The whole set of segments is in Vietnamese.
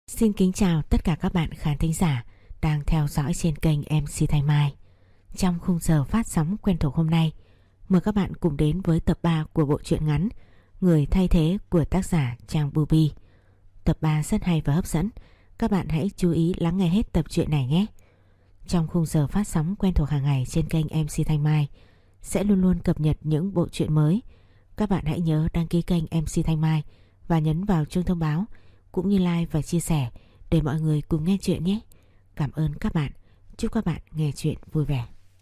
Xin kính chào tất cả các bạn khán thính giả đang theo dõi trên kênh MC Thanh Mai. Trong khung giờ phát sóng quen thuộc hôm nay, mời các bạn cùng đến với tập 3 của bộ truyện ngắn Người thay thế của tác giả Trang Bubi. Tập 3 rất hay và hấp dẫn, các bạn hãy chú ý lắng nghe hết tập truyện này nhé. Trong khung giờ phát sóng quen thuộc hàng ngày trên kênh MC Thanh Mai sẽ luôn luôn cập nhật những bộ truyện mới. Các bạn hãy nhớ đăng ký kênh MC Thanh Mai và nhấn vào chuông thông báo cũng như like và chia sẻ để mọi người cùng nghe chuyện nhé. Cảm ơn các bạn. Chúc các bạn nghe chuyện vui vẻ.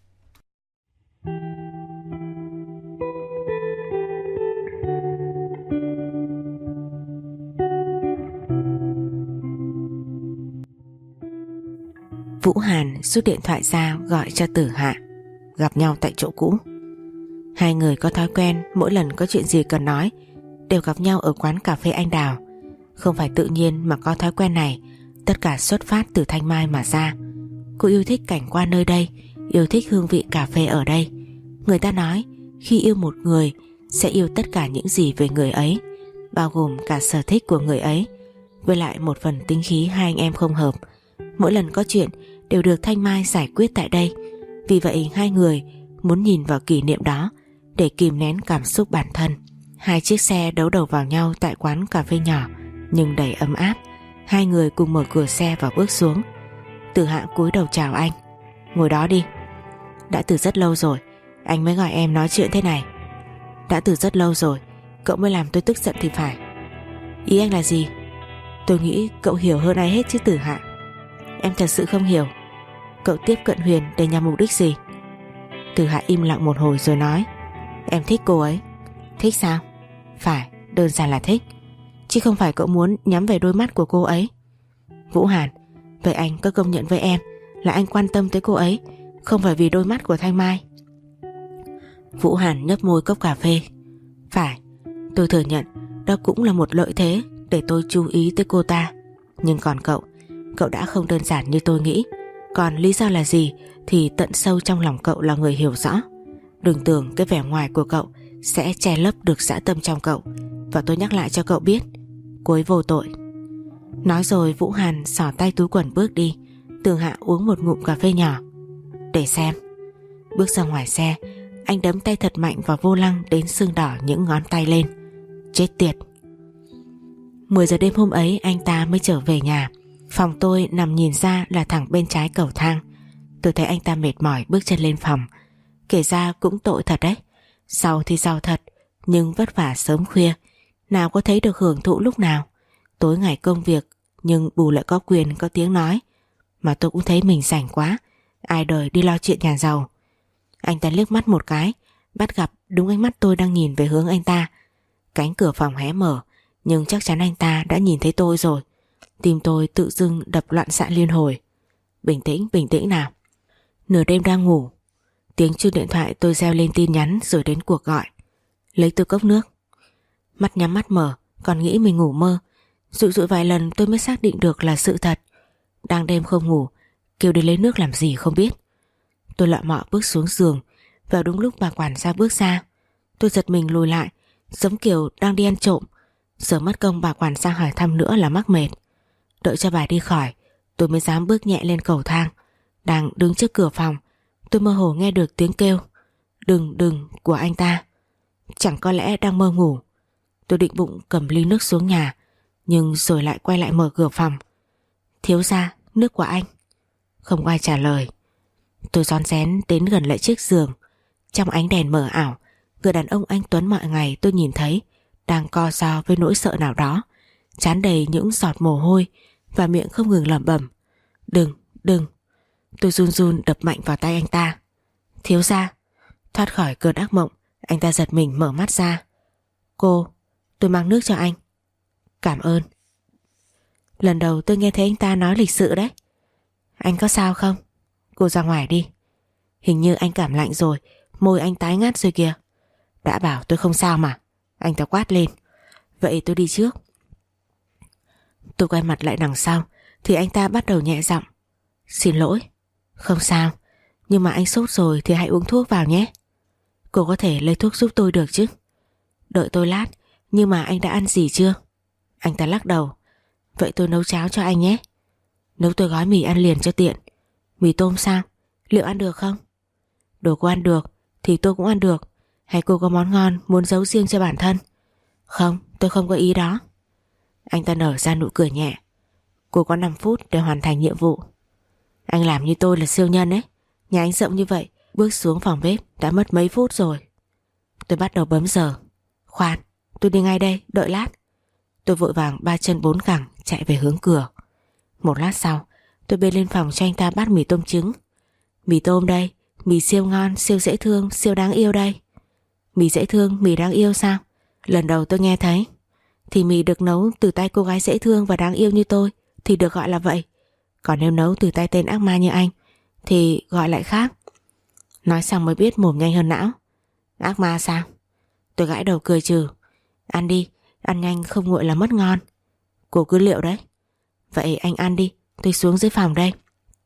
Vũ Hàn rút điện thoại ra gọi cho Tử Hạ. Gặp nhau tại chỗ cũ. Hai người có thói quen mỗi lần có chuyện gì cần nói đều gặp nhau ở quán cà phê Anh Đào. Không phải tự nhiên mà có thói quen này, tất cả xuất phát từ Thanh Mai mà ra. Cô yêu thích cảnh quan nơi đây, yêu thích hương vị cà phê ở đây. Người ta nói khi yêu một người sẽ yêu tất cả những gì về người ấy, bao gồm cả sở thích của người ấy. Với lại một phần tính khí hai anh em không hợp, mỗi lần có chuyện đều được Thanh Mai giải quyết tại đây. Vì vậy hai người muốn nhìn vào kỷ niệm đó để kìm nén cảm xúc bản thân. Hai chiếc xe đấu đầu vào nhau tại quán cà phê nhỏ nhưng đầy ấm áp. Hai người cùng mở cửa xe và bước xuống. Tử Hạ cúi đầu chào anh. Ngồi đó đi. Đã từ rất lâu rồi anh mới gọi em nói chuyện thế này. Đã từ rất lâu rồi cậu mới làm tôi tức giận thì phải. Ý anh là gì? Tôi nghĩ cậu hiểu hơn ai hết chứ Tử Hạ. Em thật sự không hiểu. Cậu tiếp cận Huyền để nhằm mục đích gì? Tử Hạ im lặng một hồi rồi nói. Em thích cô ấy. Thích sao? Phải, đơn giản là thích. Chứ không phải cậu muốn nhắm về đôi mắt của cô ấy. Vũ Hàn, vậy anh có công nhận với em là anh quan tâm tới cô ấy, không phải vì đôi mắt của Thanh Mai? Vũ Hàn nhấp môi cốc cà phê. Phải, tôi thừa nhận đó cũng là một lợi thế để tôi chú ý tới cô ta. Nhưng còn cậu đã không đơn giản như tôi nghĩ. Còn lý do là gì thì tận sâu trong lòng cậu là người hiểu rõ. Đừng tưởng cái vẻ ngoài của cậu sẽ che lấp được dã tâm trong cậu. Và tôi nhắc lại cho cậu biết, cô ấy vô tội. Nói rồi Vũ Hàn xỏ tay túi quần bước đi. Tử Hạ uống một ngụm cà phê nhỏ. Để xem. Bước ra ngoài xe, anh đấm tay thật mạnh vào vô lăng đến sưng đỏ những ngón tay lên. Chết tiệt. 10 giờ đêm hôm ấy anh ta mới trở về nhà. Phòng tôi nằm nhìn ra là thẳng bên trái cầu thang. Tôi thấy anh ta mệt mỏi bước chân lên phòng. Kể ra cũng tội thật đấy. Giàu thì giàu thật, nhưng vất vả sớm khuya, nào có thấy được hưởng thụ lúc nào. Tối ngày công việc, nhưng bù lại có quyền có tiếng nói. Mà tôi cũng thấy mình rảnh quá, ai đời đi lo chuyện nhà giàu. Anh ta liếc mắt một cái, bắt gặp đúng ánh mắt tôi đang nhìn về hướng anh ta. Cánh cửa phòng hé mở, nhưng chắc chắn anh ta đã nhìn thấy tôi rồi. Tim tôi tự dưng đập loạn xạ liên hồi. Bình tĩnh nào. Nửa đêm đang ngủ, tiếng chuông điện thoại tôi reo lên tin nhắn rồi đến cuộc gọi. Lấy tôi cốc nước. Mắt nhắm mắt mở, còn nghĩ mình ngủ mơ. Dụi dụi vài lần tôi mới xác định được là sự thật. Đang đêm không ngủ, kêu đến lấy nước làm gì không biết. Tôi lọ mọ bước xuống giường. Vào đúng lúc bà quản gia bước ra. Tôi giật mình lùi lại, giống kiểu đang đi ăn trộm. Giờ mất công bà quản gia hỏi thăm nữa là mắc mệt. Đợi cho bà đi khỏi, tôi mới dám bước nhẹ lên cầu thang. Đang đứng trước cửa phòng, tôi mơ hồ nghe được tiếng kêu đừng của anh ta. Chẳng có lẽ đang mơ ngủ. Tôi định bụng cầm ly nước xuống nhà, nhưng rồi lại quay lại mở cửa phòng. Thiếu gia, nước của anh. Không ai trả lời. Tôi rón rén đến gần lại chiếc giường. Trong ánh đèn mờ ảo, người đàn ông anh tuấn mọi ngày tôi nhìn thấy đang co ro với nỗi sợ nào đó, trán đầy những giọt mồ hôi và miệng không ngừng lẩm bẩm. Đừng. Tôi run run đập mạnh vào tay anh ta. Thiếu gia. Thoát khỏi cơn ác mộng, anh ta giật mình mở mắt ra. Cô, tôi mang nước cho anh. Cảm ơn. Lần đầu tôi nghe thấy anh ta nói lịch sự đấy. Anh có sao không? Cô ra ngoài đi. Hình như anh cảm lạnh rồi, môi anh tái ngắt rồi kìa. Đã bảo tôi không sao mà. Anh ta quát lên. Vậy tôi đi trước. Tôi quay mặt lại đằng sau thì anh ta bắt đầu nhẹ giọng. Xin lỗi. Không sao, nhưng mà anh sốt rồi thì hãy uống thuốc vào nhé. Cô có thể lấy thuốc giúp tôi được chứ? Đợi tôi lát, nhưng mà anh đã ăn gì chưa? Anh ta lắc đầu. Vậy tôi nấu cháo cho anh nhé. Nấu tôi gói mì ăn liền cho tiện. Mì tôm sao? Liệu ăn được không? Đồ cô ăn được thì tôi cũng ăn được. Hay cô có món ngon muốn giấu riêng cho bản thân? Không, tôi không có ý đó. Anh ta nở ra nụ cười nhẹ. Cô có 5 phút để hoàn thành nhiệm vụ. Anh làm như tôi là siêu nhân ấy. Nhà anh rộng như vậy, bước xuống phòng bếp đã mất mấy phút rồi. Tôi bắt đầu bấm giờ. Khoan, tôi đi ngay đây, đợi lát. Tôi vội vàng 3 chân 4 cẳng chạy về hướng cửa. Một lát sau, tôi bê lên phòng cho anh ta bát mì tôm trứng. Mì tôm đây, mì siêu ngon, siêu dễ thương, siêu đáng yêu đây. Mì dễ thương, mì đáng yêu sao? Lần đầu tôi nghe thấy. Thì mì được nấu từ tay cô gái dễ thương và đáng yêu như tôi thì được gọi là vậy. Còn nếu nấu từ tay tên ác ma như anh thì gọi lại khác. Nói xong mới biết mồm nhanh hơn não. Ác ma sao? Tôi gãi đầu cười trừ. Ăn đi, ăn nhanh không nguội là mất ngon. Cô cứ liệu đấy. Vậy anh ăn đi, tôi xuống dưới phòng đây.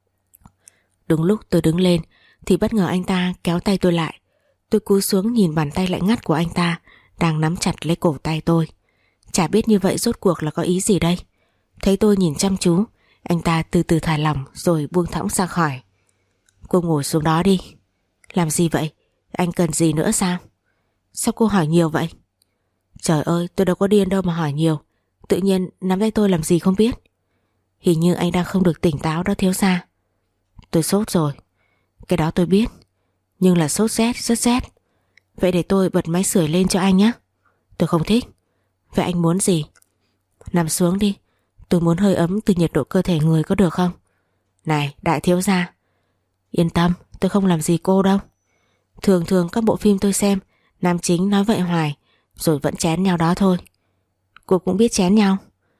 Đúng lúc tôi đứng lên thì bất ngờ anh ta kéo tay tôi lại. Tôi cúi xuống nhìn bàn tay lạnh ngắt của anh ta đang nắm chặt lấy cổ tay tôi. Chả biết như vậy rốt cuộc là có ý gì đây. Thấy tôi nhìn chăm chú, anh ta từ từ thả lỏng rồi buông thõng ra khỏi. Cô ngồi xuống đó đi. Làm gì vậy? Anh cần gì nữa sao? Sao cô hỏi nhiều vậy? Trời ơi, tôi đâu có điên đâu mà hỏi nhiều. Tự nhiên nắm tay tôi làm gì không biết. Hình như anh đang không được tỉnh táo đó thiếu gia. Tôi sốt rồi. Cái đó tôi biết. Nhưng là sốt rét, rất rét. Vậy để tôi bật máy sưởi lên cho anh nhé. Tôi không thích. Vậy anh muốn gì? Nằm xuống đi. Tôi muốn hơi ấm từ nhiệt độ cơ thể người có được không? Này đại thiếu gia. Yên tâm, tôi không làm gì cô đâu. Thường thường các bộ phim tôi xem, nam chính nói vậy hoài rồi vẫn chén nhau đó thôi. Cô cũng biết chén nhau.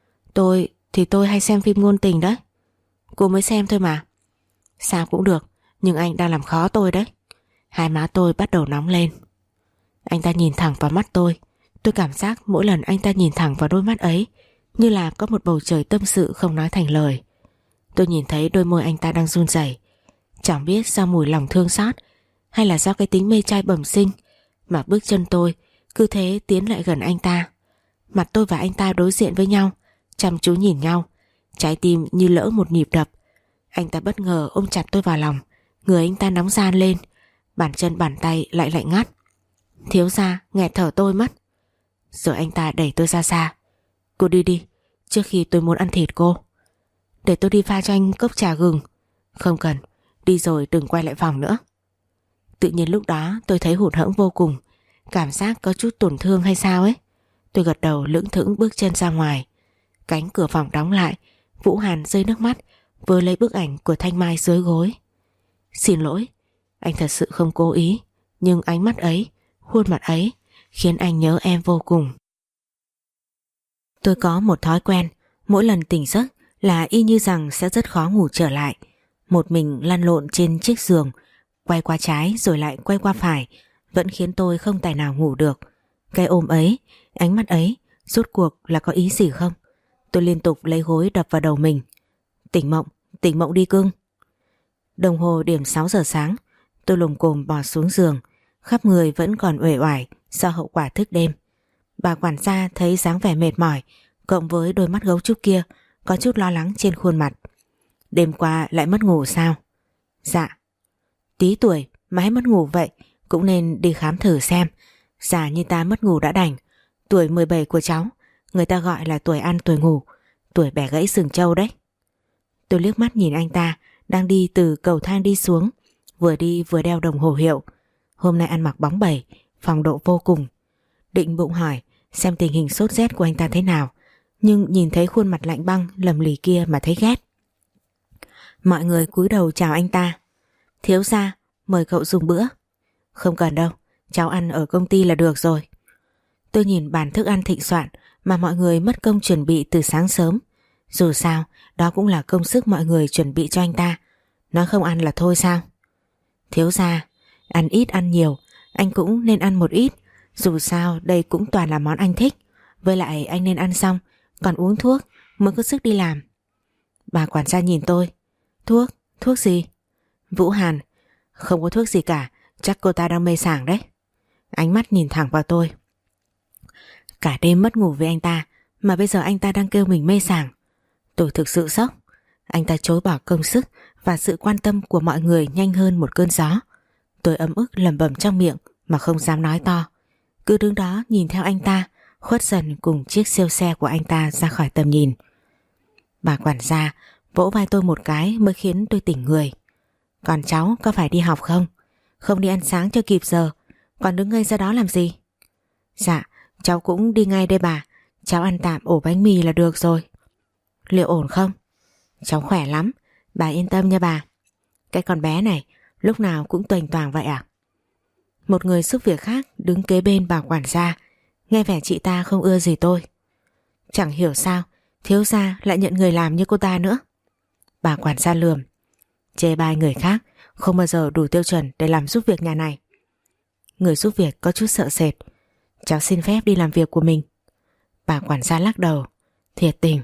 Tôi hay xem phim ngôn tình đấy. Cô mới xem thôi mà. Sao cũng được, nhưng anh đang làm khó tôi đấy. Hai má tôi bắt đầu nóng lên. Anh ta nhìn thẳng vào mắt tôi. Tôi cảm giác mỗi lần anh ta nhìn thẳng vào đôi mắt ấy như là có một bầu trời tâm sự không nói thành lời. Tôi nhìn thấy đôi môi anh ta đang run rẩy. Chẳng biết do mùi lòng thương xót hay là do cái tính mê trai bẩm sinh mà bước chân tôi cứ thế tiến lại gần anh ta. Mặt tôi và anh ta đối diện với nhau, chăm chú nhìn nhau, trái tim như lỡ một nhịp đập. Anh ta bất ngờ ôm chặt tôi vào lòng, người anh ta nóng ran lên, bàn chân bàn tay lại lạnh ngắt. Thiếu gia nghẹt thở tôi mất. Rồi anh ta đẩy tôi ra xa. Cô đi đi, trước khi tôi muốn ăn thịt cô. Để tôi đi pha cho anh cốc trà gừng. Không cần, đi rồi đừng quay lại phòng nữa. Tự nhiên lúc đó tôi thấy hụt hẫng vô cùng, cảm giác có chút tổn thương hay sao ấy. Tôi gật đầu lững thững bước chân ra ngoài. Cánh cửa phòng đóng lại, Vũ Hàn rơi nước mắt vừa lấy bức ảnh của Thanh Mai dưới gối. Xin lỗi, anh thật sự không cố ý, nhưng ánh mắt ấy, khuôn mặt ấy khiến anh nhớ em vô cùng. Tôi có một thói quen, mỗi lần tỉnh giấc là y như rằng sẽ rất khó ngủ trở lại. Một mình lăn lộn trên chiếc giường, quay qua trái rồi lại quay qua phải, vẫn khiến tôi không tài nào ngủ được. Cái ôm ấy, ánh mắt ấy, rốt cuộc là có ý gì không? Tôi liên tục lấy gối đập vào đầu mình. Tỉnh mộng đi cưng. Đồng hồ điểm 6 giờ sáng, tôi lồm cồm bò xuống giường, khắp người vẫn còn uể oải do hậu quả thức đêm. Bà quản gia thấy dáng vẻ mệt mỏi, cộng với đôi mắt gấu trúc kia, có chút lo lắng trên khuôn mặt. Đêm qua lại mất ngủ sao? Dạ. Tí tuổi mà hay mất ngủ vậy, cũng nên đi khám thử xem. Già như ta mất ngủ đã đành. Tuổi 17 của cháu, người ta gọi là tuổi ăn tuổi ngủ, tuổi bẻ gãy sừng trâu đấy. Tôi liếc mắt nhìn anh ta đang đi từ cầu thang đi xuống, vừa đi vừa đeo đồng hồ hiệu. Hôm nay ăn mặc bóng bẩy, phong độ vô cùng. Định bụng hỏi xem tình hình sốt rét của anh ta thế nào, nhưng nhìn thấy khuôn mặt lạnh băng lầm lì kia mà thấy ghét. Mọi người cúi đầu chào anh ta. Thiếu gia, mời cậu dùng bữa. Không cần đâu, cháu ăn ở công ty là được rồi. Tôi nhìn bàn thức ăn thịnh soạn mà mọi người mất công chuẩn bị từ sáng sớm. Dù sao, đó cũng là công sức mọi người chuẩn bị cho anh ta. Nói không ăn là thôi sao? Thiếu gia, ăn ít ăn nhiều, anh cũng nên ăn một ít. Dù sao đây cũng toàn là món anh thích. Với lại anh nên ăn xong còn uống thuốc mới có sức đi làm. Bà quản gia nhìn tôi. Thuốc gì? Vũ Hàn, không có thuốc gì cả, chắc cô ta đang mê sảng đấy. Ánh mắt nhìn thẳng vào tôi. Cả đêm mất ngủ với anh ta mà bây giờ anh ta đang kêu mình mê sảng. Tôi thực sự sốc. Anh ta chối bỏ công sức và sự quan tâm của mọi người nhanh hơn một cơn gió. Tôi ấm ức lẩm bẩm trong miệng mà không dám nói to. Cứ đứng đó nhìn theo anh ta khuất dần cùng chiếc siêu xe của anh ta ra khỏi tầm nhìn. Bà quản gia vỗ vai tôi một cái mới khiến tôi tỉnh người. Còn cháu có phải đi học không? Không đi ăn sáng cho kịp giờ, còn đứng ngây ra đó làm gì? Dạ, cháu cũng đi ngay đây bà. Cháu ăn tạm ổ bánh mì là được rồi. Liệu ổn không? Cháu khỏe lắm, bà yên tâm nha bà. Cái con bé này lúc nào cũng toành toàng vậy à? Một người giúp việc khác đứng kế bên bà quản gia, nghe vẻ chị ta không ưa gì tôi. Chẳng hiểu sao thiếu gia lại nhận người làm như cô ta nữa. Bà quản gia lườm. Chê bai người khác không bao giờ đủ tiêu chuẩn để làm giúp việc nhà này. Người giúp việc có chút sợ sệt. Cháu xin phép đi làm việc của mình. Bà quản gia lắc đầu. Thiệt tình.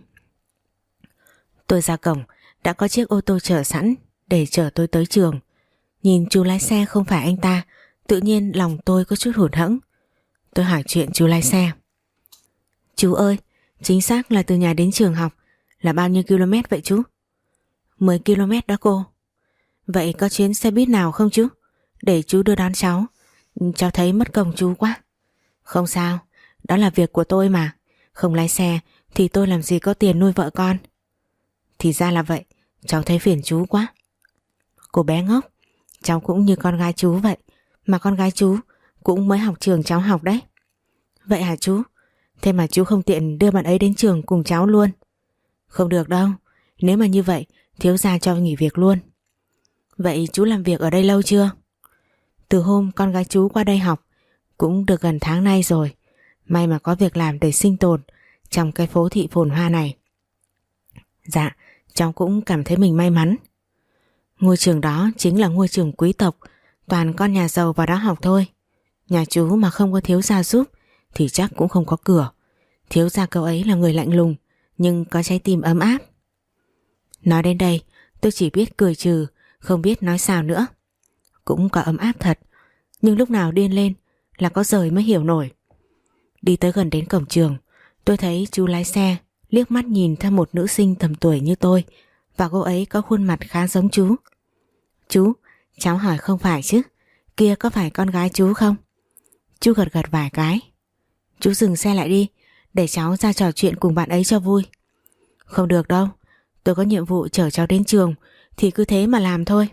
Tôi ra cổng đã có chiếc ô tô chờ sẵn để chở tôi tới trường. Nhìn chú lái xe không phải anh ta, tự nhiên lòng tôi có chút hụt hẫng. Tôi hỏi chuyện chú lái xe. Chú ơi, chính xác là từ nhà đến trường học là bao nhiêu km vậy chú? 10 km đó cô. Vậy có chuyến xe buýt nào không chú? Để chú đưa đón cháu. Cháu thấy mất công chú quá. Không sao, đó là việc của tôi mà. Không lái xe thì tôi làm gì có tiền nuôi vợ con. Thì ra là vậy, cháu thấy phiền chú quá. Cô bé ngốc, cháu cũng như con gái chú vậy. Mà con gái chú cũng mới học trường cháu học đấy. Vậy hả chú? Thế mà chú không tiện đưa bạn ấy đến trường cùng cháu luôn? Không được đâu, nếu mà như vậy thiếu gia cho nghỉ việc luôn. Vậy chú làm việc ở đây lâu chưa? Từ hôm con gái chú qua đây học cũng được gần tháng nay rồi. May mà có việc làm để sinh tồn trong cái phố thị phồn hoa này. Dạ, cháu cũng cảm thấy mình may mắn. Ngôi trường đó chính là ngôi trường quý tộc, toàn con nhà giàu vào đó học thôi. Nhà chú mà không có thiếu gia giúp thì chắc cũng không có cửa. Thiếu gia cậu ấy là người lạnh lùng nhưng có trái tim ấm áp. Nói đến đây tôi chỉ biết cười trừ, không biết nói sao nữa. Cũng có ấm áp thật, nhưng lúc nào điên lên là có rời mới hiểu nổi. Đi tới gần đến cổng trường, tôi thấy chú lái xe liếc mắt nhìn theo một nữ sinh tầm tuổi như tôi, và cô ấy có khuôn mặt khá giống chú. Chú, cháu hỏi không phải chứ, kia có phải con gái chú không? Chú gật gật vài cái. Chú dừng xe lại đi, để cháu ra trò chuyện cùng bạn ấy cho vui. Không được đâu, tôi có nhiệm vụ chở cháu đến trường thì cứ thế mà làm thôi.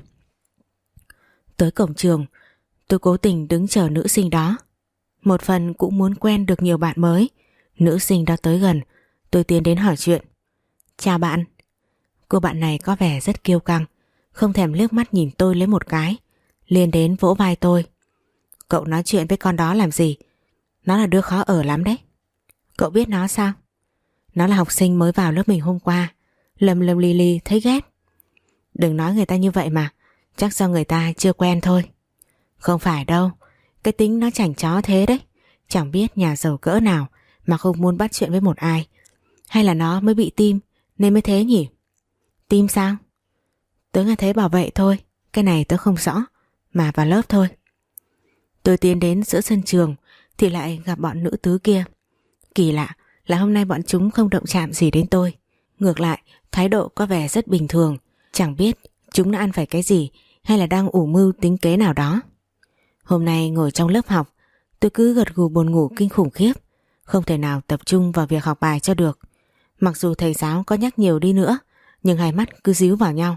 Tới cổng trường, tôi cố tình đứng chờ nữ sinh đó. Một phần cũng muốn quen được nhiều bạn mới. Nữ sinh đó tới gần, tôi tiến đến hỏi chuyện. Chào bạn. Cô bạn này có vẻ rất kiêu căng, không thèm liếc mắt nhìn tôi lấy một cái, liền đến vỗ vai tôi. Cậu nói chuyện với con đó làm gì? Nó là đứa khó ở lắm đấy. Cậu biết nó sao? Nó là học sinh mới vào lớp mình hôm qua, lầm lầm lì lì thấy ghét. Đừng nói người ta như vậy mà, chắc do người ta chưa quen thôi. Không phải đâu, cái tính nó chảnh chó thế đấy. Chẳng biết nhà giàu cỡ nào mà không muốn bắt chuyện với một ai. Hay là nó mới bị tim nên mới thế nhỉ? Tim sao? Tớ nghe thấy bảo vậy thôi, cái này tớ không rõ, mà vào lớp thôi. Tôi tiến đến giữa sân trường thì lại gặp bọn nữ tứ kia. Kỳ lạ là hôm nay bọn chúng không động chạm gì đến tôi. Ngược lại, thái độ có vẻ rất bình thường. Chẳng biết chúng đã ăn phải cái gì hay là đang ủ mưu tính kế nào đó. Hôm nay ngồi trong lớp học, tôi cứ gật gù buồn ngủ kinh khủng khiếp, không thể nào tập trung vào việc học bài cho được. Mặc dù thầy giáo có nhắc nhiều đi nữa, nhưng hai mắt cứ díu vào nhau.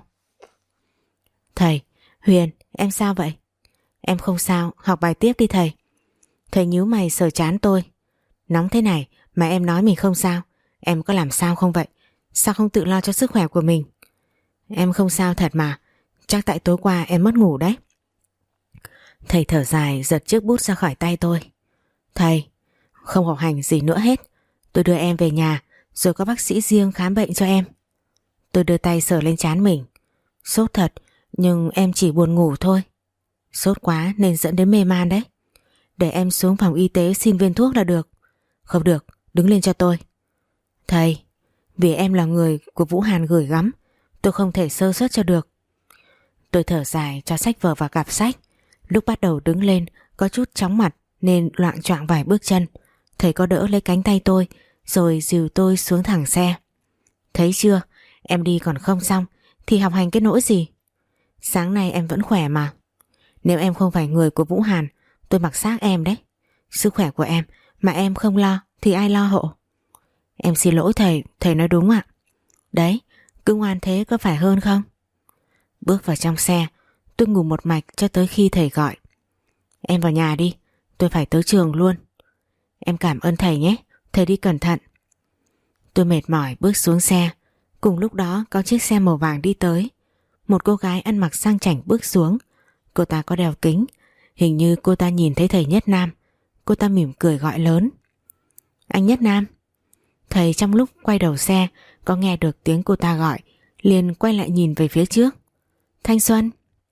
Thầy, Huyền, em sao vậy? Em không sao, học bài tiếp đi thầy. Thầy nhíu mày sờ trán tôi. Nóng thế này mà em nói mình không sao, em có làm sao không vậy? Sao không tự lo cho sức khỏe của mình? Em không sao thật mà, chắc tại tối qua em mất ngủ đấy. Thầy thở dài giật chiếc bút ra khỏi tay tôi. Thầy, không học hành gì nữa hết. Tôi đưa em về nhà, rồi có bác sĩ riêng khám bệnh cho em. Tôi đưa tay sờ lên trán mình. Sốt thật, nhưng em chỉ buồn ngủ thôi. Sốt quá nên dẫn đến mê man đấy. Để em xuống phòng y tế xin viên thuốc là được. Không được, đứng lên cho tôi. Thầy, vì em là người của Vũ Hàn gửi gắm, tôi không thể sơ suất cho được. Tôi thở dài cho sách vở vào cặp sách. Lúc bắt đầu đứng lên có chút chóng mặt nên loạng choạng vài bước chân. Thầy có đỡ lấy cánh tay tôi rồi dìu tôi xuống thẳng xe. Thấy chưa, Em đi còn không xong thì học hành cái nỗi gì? Sáng nay em vẫn khỏe mà. Nếu em không phải người của Vũ Hàn, tôi mặc xác em đấy. Sức khỏe của em mà em không lo thì ai lo hộ? Em xin lỗi thầy, thầy nói đúng ạ. Đấy, cứ ngoan thế có phải hơn không? Bước vào trong xe, tôi ngủ một mạch cho tới khi thầy gọi. Em vào nhà đi, tôi phải tới trường luôn. Em cảm ơn thầy nhé, thầy đi cẩn thận. Tôi mệt mỏi bước xuống xe. Cùng lúc đó có chiếc xe màu vàng đi tới. Một cô gái ăn mặc sang chảnh bước xuống. Cô ta có đeo kính. Hình như cô ta nhìn thấy thầy Nhất Nam. Cô ta mỉm cười gọi lớn. Anh Nhất Nam. Thầy trong lúc quay đầu xe có nghe được tiếng cô ta gọi, liền quay lại nhìn về phía trước. Thanh Xuân.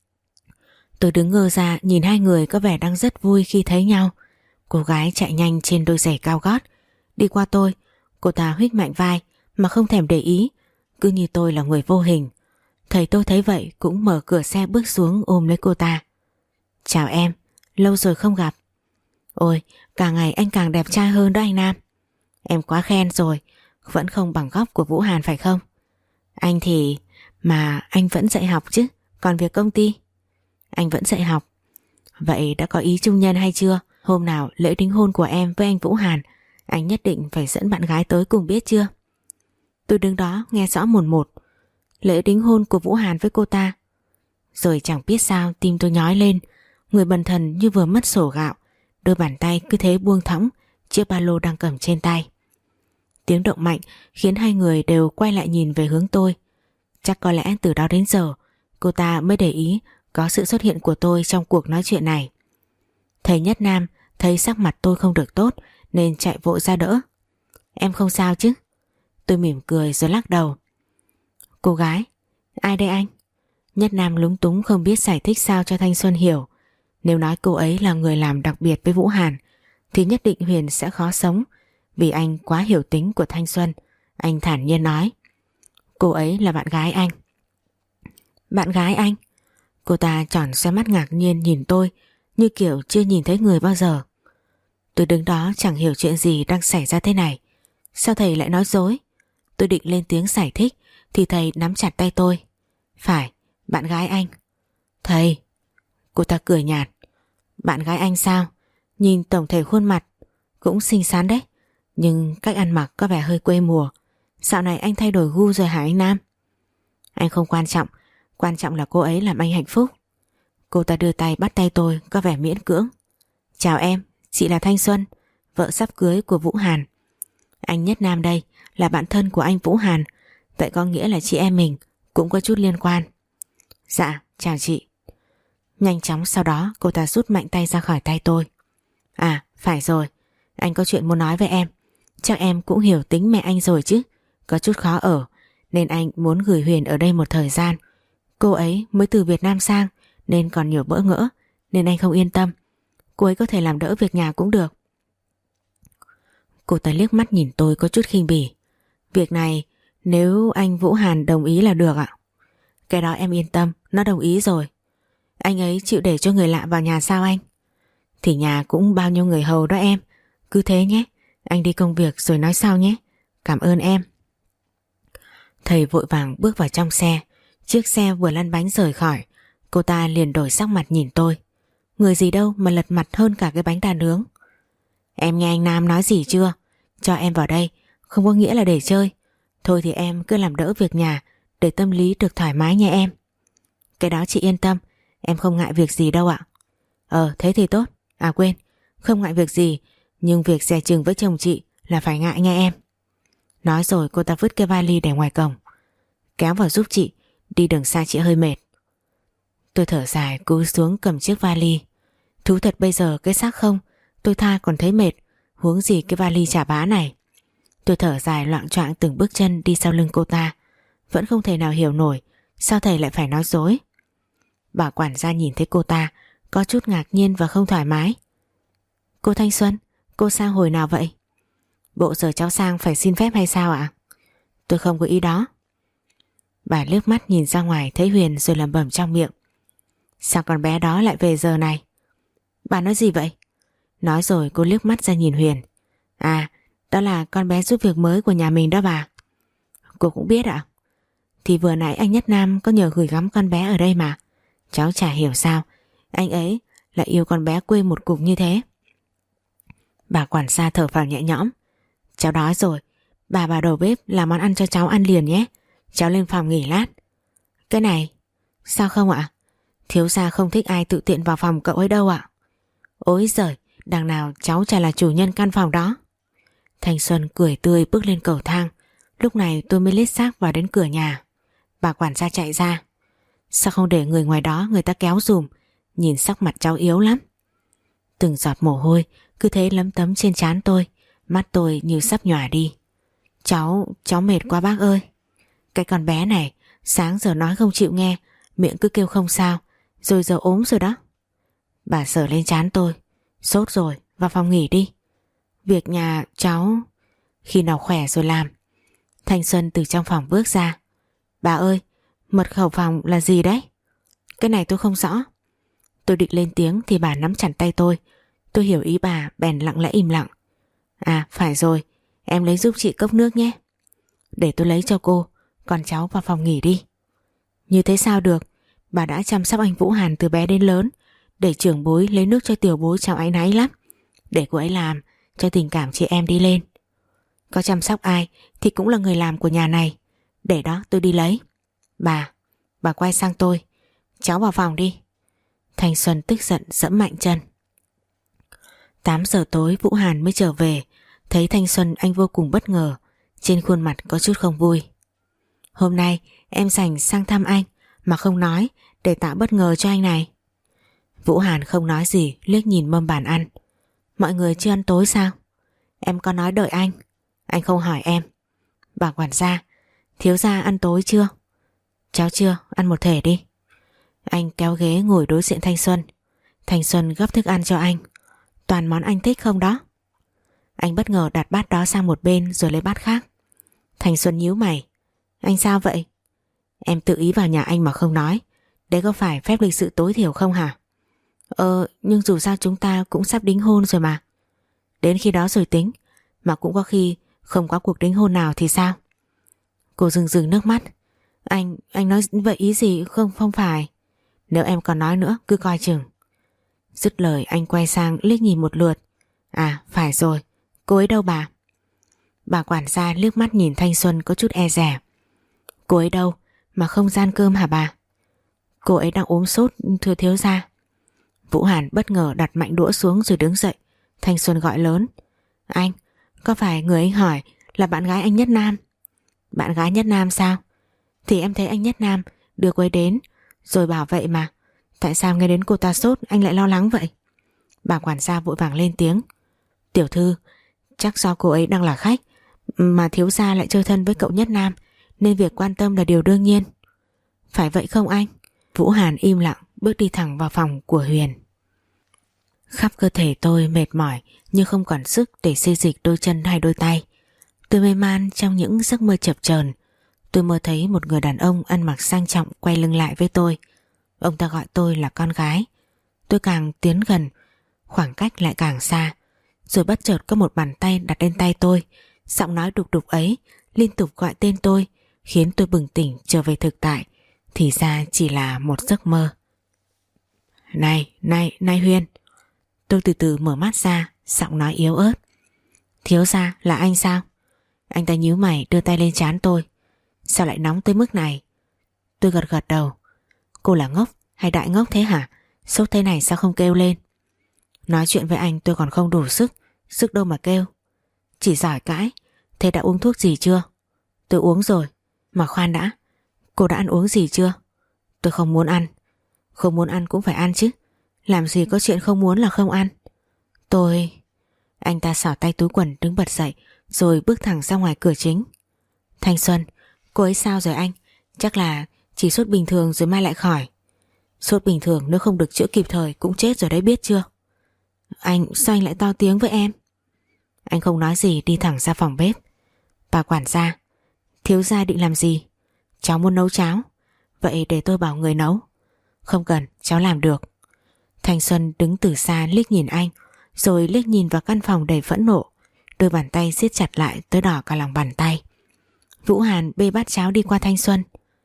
Tôi đứng ngơ ra nhìn hai người có vẻ đang rất vui khi thấy nhau. Cô gái chạy nhanh trên đôi giày cao gót đi qua tôi. Cô ta huých mạnh vai mà không thèm để ý, cứ như tôi là người vô hình. Thầy tôi thấy vậy cũng mở cửa xe bước xuống ôm lấy cô ta. Chào em, lâu rồi không gặp. Ôi, càng ngày anh càng đẹp trai hơn đó anh Nam. Em quá khen rồi, vẫn không bằng góc của Vũ Hàn phải không? Anh thì... mà anh vẫn dạy học chứ, còn việc công ty? Anh vẫn dạy học. Vậy đã có ý chung nhân hay chưa? Hôm nào lễ đính hôn của em với anh Vũ Hàn, anh nhất định phải dẫn bạn gái tới cùng biết chưa? Tôi đứng đó nghe rõ mồn một. Lễ đính hôn của Vũ Hàn với cô ta. Rồi chẳng biết sao tim tôi nhói lên. Người bần thần như vừa mất sổ gạo. Đôi bàn tay cứ thế buông thõng chiếc ba lô đang cầm trên tay. Tiếng động mạnh khiến hai người đều quay lại nhìn về hướng tôi. Chắc có lẽ từ đó đến giờ cô ta mới để ý có sự xuất hiện của tôi trong cuộc nói chuyện này. Thầy Nhất Nam thấy sắc mặt tôi không được tốt nên chạy vội ra đỡ. Em không sao chứ? Tôi mỉm cười rồi lắc đầu. Cô gái? Ai đây anh? Nhất Nam lúng túng không biết giải thích sao cho Thanh Xuân hiểu. Nếu nói cô ấy là người làm đặc biệt với Vũ Hàn thì nhất định Huyền sẽ khó sống. Vì anh quá hiểu tính của Thanh Xuân, anh thản nhiên nói. Cô ấy là bạn gái anh. Bạn gái anh? Cô ta tròn xoe mắt ngạc nhiên nhìn tôi như kiểu chưa nhìn thấy người bao giờ. Tôi đứng đó chẳng hiểu chuyện gì đang xảy ra thế này. Sao thầy lại nói dối? Tôi định lên tiếng giải thích thì thầy nắm chặt tay tôi. Phải, bạn gái anh. Thầy. Cô ta cười nhạt. Bạn gái anh sao? Nhìn tổng thể khuôn mặt cũng xinh xắn đấy, nhưng cách ăn mặc có vẻ hơi quê mùa. Dạo này anh thay đổi gu rồi hả anh Nam? Anh không quan trọng, quan trọng là cô ấy làm anh hạnh phúc. Cô ta đưa tay bắt tay tôi có vẻ miễn cưỡng. Chào em, chị là Thanh Xuân, vợ sắp cưới của Vũ Hàn. Anh Nhất Nam đây là bạn thân của anh Vũ Hàn. Vậy có nghĩa là chị em mình cũng có chút liên quan. Dạ, chào chị. Nhanh chóng sau đó cô ta rút mạnh tay ra khỏi tay tôi. À, phải rồi, anh có chuyện muốn nói với em. Chắc em cũng hiểu tính mẹ anh rồi chứ. Có chút khó ở nên anh muốn gửi Huyền ở đây một thời gian. Cô ấy mới từ Việt Nam sang nên còn nhiều bỡ ngỡ, nên anh không yên tâm. Cô ấy có thể làm đỡ việc nhà cũng được. Cô ta liếc mắt nhìn tôi có chút khinh bỉ. Việc này nếu anh Vũ Hàn đồng ý là được ạ. Cái đó em yên tâm, nó đồng ý rồi. Anh ấy chịu để cho người lạ vào nhà sao anh? Thì nhà cũng bao nhiêu người hầu đó em. Cứ thế nhé, anh đi công việc rồi nói sau nhé. Cảm ơn em. Thầy vội vàng bước vào trong xe. Chiếc xe vừa lăn bánh rời khỏi, cô ta liền đổi sắc mặt nhìn tôi. Người gì đâu mà lật mặt hơn cả cái bánh đa nướng. Em nghe anh Nam nói gì chưa? Cho em vào đây không có nghĩa là để chơi. Thôi thì em cứ làm đỡ việc nhà để tâm lý được thoải mái nha em. Cái đó chị yên tâm, em không ngại việc gì đâu ạ. Thế thì tốt. À quên, không ngại việc gì, nhưng việc dè chừng với chồng chị là phải ngại nghe em. Nói rồi cô ta vứt cái vali để ngoài cổng. Kéo vào giúp chị, đi đường xa chị hơi mệt. Tôi thở dài cúi xuống cầm chiếc vali. Thú thật bây giờ cái xác không tôi tha còn thấy mệt, huống gì cái vali chà bá này. Tôi thở dài loạng choạng từng bước chân đi sau lưng cô ta. Vẫn không thể nào hiểu nổi sao thầy lại phải nói dối. Bà quản gia nhìn thấy cô ta có chút ngạc nhiên và không thoải mái. Cô Thanh Xuân, cô sang hồi nào vậy? Bộ giờ cháu sang phải xin phép hay sao ạ? Tôi không có ý đó. Bà liếc mắt nhìn ra ngoài thấy Huyền rồi lẩm bẩm trong miệng. Sao con bé đó lại về giờ này? Bà nói gì vậy? Nói rồi cô liếc mắt ra nhìn Huyền. À, đó là con bé giúp việc mới của nhà mình đó bà. Cô cũng biết ạ? Thì vừa nãy anh Nhất Nam có nhờ gửi gắm con bé ở đây mà. Cháu chả hiểu sao anh ấy lại yêu con bé quê một cục như thế. Bà quản gia thở phào nhẹ nhõm. Cháu đói rồi, bà vào đầu bếp làm món ăn cho cháu ăn liền nhé. Cháu lên phòng nghỉ lát. Cái này, sao không ạ? Thiếu gia không thích ai tự tiện vào phòng cậu ấy đâu ạ. Ôi giời, đằng nào cháu chả là chủ nhân căn phòng đó. Thanh Xuân cười tươi bước lên cầu thang. Lúc này tôi mới lết xác vào đến cửa nhà. Bà quản gia chạy ra. Sao không để người ngoài đó người ta kéo dùm? Nhìn sắc mặt cháu yếu lắm. Từng giọt mồ hôi cứ thế lấm tấm trên trán tôi. Mắt tôi như sắp nhòa đi. Cháu mệt quá bác ơi. Cái con bé này sáng giờ nói không chịu nghe, miệng cứ kêu không sao, rồi giờ ốm rồi đó. Bà sờ lên trán tôi. Sốt rồi, vào phòng nghỉ đi. Việc nhà cháu khi nào khỏe rồi làm. Thanh Xuân từ trong phòng bước ra. Bà ơi, mật khẩu phòng là gì đấy? Cái này tôi không rõ. Tôi định lên tiếng thì bà nắm chặt tay tôi. Tôi hiểu ý bà bèn lặng lẽ im lặng. À phải rồi, em lấy giúp chị cốc nước nhé. Để tôi lấy cho cô, còn cháu vào phòng nghỉ đi. Như thế sao được? Bà đã chăm sóc anh Vũ Hàn từ bé đến lớn, để trưởng bối lấy nước cho tiểu bối cháu áy náy lắm. Để cô ấy làm cho tình cảm chị em đi lên. Có chăm sóc ai thì cũng là người làm của nhà này. Để đó tôi đi lấy. Bà quay sang tôi. Cháu vào phòng đi. Thanh Xuân tức giận giẫm mạnh chân. 8 giờ tối Vũ Hàn mới trở về. Thấy Thanh Xuân anh vô cùng bất ngờ. Trên khuôn mặt có chút không vui. Hôm nay em rảnh sang thăm anh mà không nói, để tạo bất ngờ cho anh này. Vũ Hàn không nói gì, liếc nhìn mâm bàn ăn. Mọi người chưa ăn tối sao? Em có nói đợi anh không hỏi em. Bà quản gia, thiếu gia ăn tối chưa? Cháu chưa, ăn một thể đi. Anh kéo ghế ngồi đối diện Thanh Xuân. Thanh Xuân gấp thức ăn cho anh. Toàn món anh thích không đó? Anh bất ngờ đặt bát đó sang một bên rồi lấy bát khác. Thanh Xuân nhíu mày. Anh sao vậy? Em tự ý vào nhà anh mà không nói. Đấy có phải phép lịch sự tối thiểu không hả? Nhưng dù sao chúng ta cũng sắp đính hôn rồi mà. Đến khi đó rồi tính. Mà cũng có khi không có cuộc đính hôn nào thì sao? Cô rưng nước mắt. Anh nói vậy ý gì? Không phải. Nếu em còn nói nữa cứ coi chừng. Dứt lời anh quay sang liếc nhìn một lượt. À phải rồi, cô ấy đâu bà? Bà quản gia liếc mắt nhìn Thanh Xuân có chút e dè. Cô ấy đâu mà không gian cơm hả bà? Cô ấy đang ốm sốt thưa thiếu gia. Vũ Hàn bất ngờ đặt mạnh đũa xuống rồi đứng dậy. Thanh Xuân gọi lớn. Anh, có phải người anh hỏi là bạn gái anh Nhất Nam? Bạn gái Nhất Nam sao? Thì em thấy anh Nhất Nam đưa cô ấy đến rồi bảo vậy mà. Tại sao nghe đến cô ta sốt anh lại lo lắng vậy? Bà quản gia vội vàng lên tiếng. Tiểu thư, chắc do cô ấy đang là khách mà thiếu gia lại chơi thân với cậu Nhất Nam, nên việc quan tâm là điều đương nhiên. Phải vậy không anh? Vũ Hàn im lặng bước đi thẳng vào phòng của Huyền. Khắp cơ thể tôi mệt mỏi nhưng không còn sức để xê dịch đôi chân hay đôi tay. Tôi mê man trong những giấc mơ chập chờn. Tôi mơ thấy một người đàn ông ăn mặc sang trọng quay lưng lại với tôi. Ông ta gọi tôi là con gái. Tôi càng tiến gần, khoảng cách lại càng xa. Rồi bất chợt có một bàn tay đặt lên tay tôi. Giọng nói đục đục ấy liên tục gọi tên tôi, khiến tôi bừng tỉnh trở về thực tại. Thì ra chỉ là một giấc mơ. Này Huyền. Tôi từ từ mở mắt ra, giọng nói yếu ớt. Thiếu gia, là anh sao? Anh ta nhíu mày đưa tay lên trán tôi. Sao lại nóng tới mức này? Tôi gật đầu. Cô là ngốc hay đại ngốc thế hả? Sốt thế này sao không kêu lên? Nói chuyện với anh tôi còn không đủ sức đâu mà kêu. Chỉ giỏi cãi. Thế đã uống thuốc gì chưa? Tôi uống rồi. Mà khoan đã, cô đã ăn uống gì chưa? Tôi không muốn ăn. Không muốn ăn cũng phải ăn chứ. Làm gì có chuyện không muốn là không ăn. Anh ta xỏ tay túi quần đứng bật dậy rồi bước thẳng ra ngoài cửa chính. Thanh Xuân, cô ấy sao rồi anh? Chắc là chỉ sốt bình thường rồi mai lại khỏi. Sốt bình thường nếu không được chữa kịp thời cũng chết rồi đấy biết chưa? Sao anh lại to tiếng với em? Anh không nói gì đi thẳng ra phòng bếp. Bà quản gia, thiếu gia định làm gì? Cháu muốn nấu cháo. Vậy để tôi bảo người nấu. Không cần, cháu làm được. Thanh Xuân đứng từ xa liếc nhìn anh, rồi liếc nhìn vào căn phòng đầy phẫn nộ. Đôi bàn tay siết chặt lại tới đỏ cả lòng bàn tay. Vũ Hàn bê bát cháo đi qua Thanh Xuân.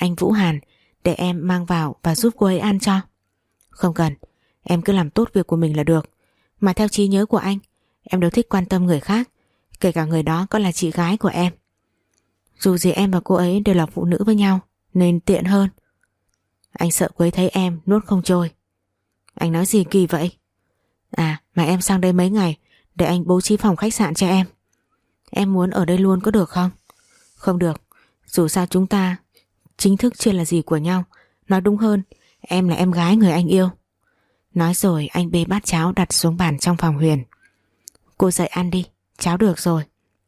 Anh Vũ Hàn, để em mang vào và giúp cô ấy ăn cho. Không cần, em cứ làm tốt việc của mình là được. Mà theo trí nhớ của anh, em đâu thích quan tâm người khác, kể cả người đó có là chị gái của em. Dù gì em và cô ấy đều là phụ nữ với nhau, nên tiện hơn. Anh sợ cô ấy thấy em nuốt không trôi. Anh nói gì kỳ vậy? À mà em sang đây mấy ngày, để anh bố trí phòng khách sạn cho em. Em muốn ở đây luôn có được không? Không được, dù sao chúng ta chính thức chưa là gì của nhau. Nói đúng hơn, em là em gái người anh yêu. Nói rồi anh bê bát cháo đặt xuống bàn trong phòng Huyền. Cô dậy ăn đi, cháo được rồi.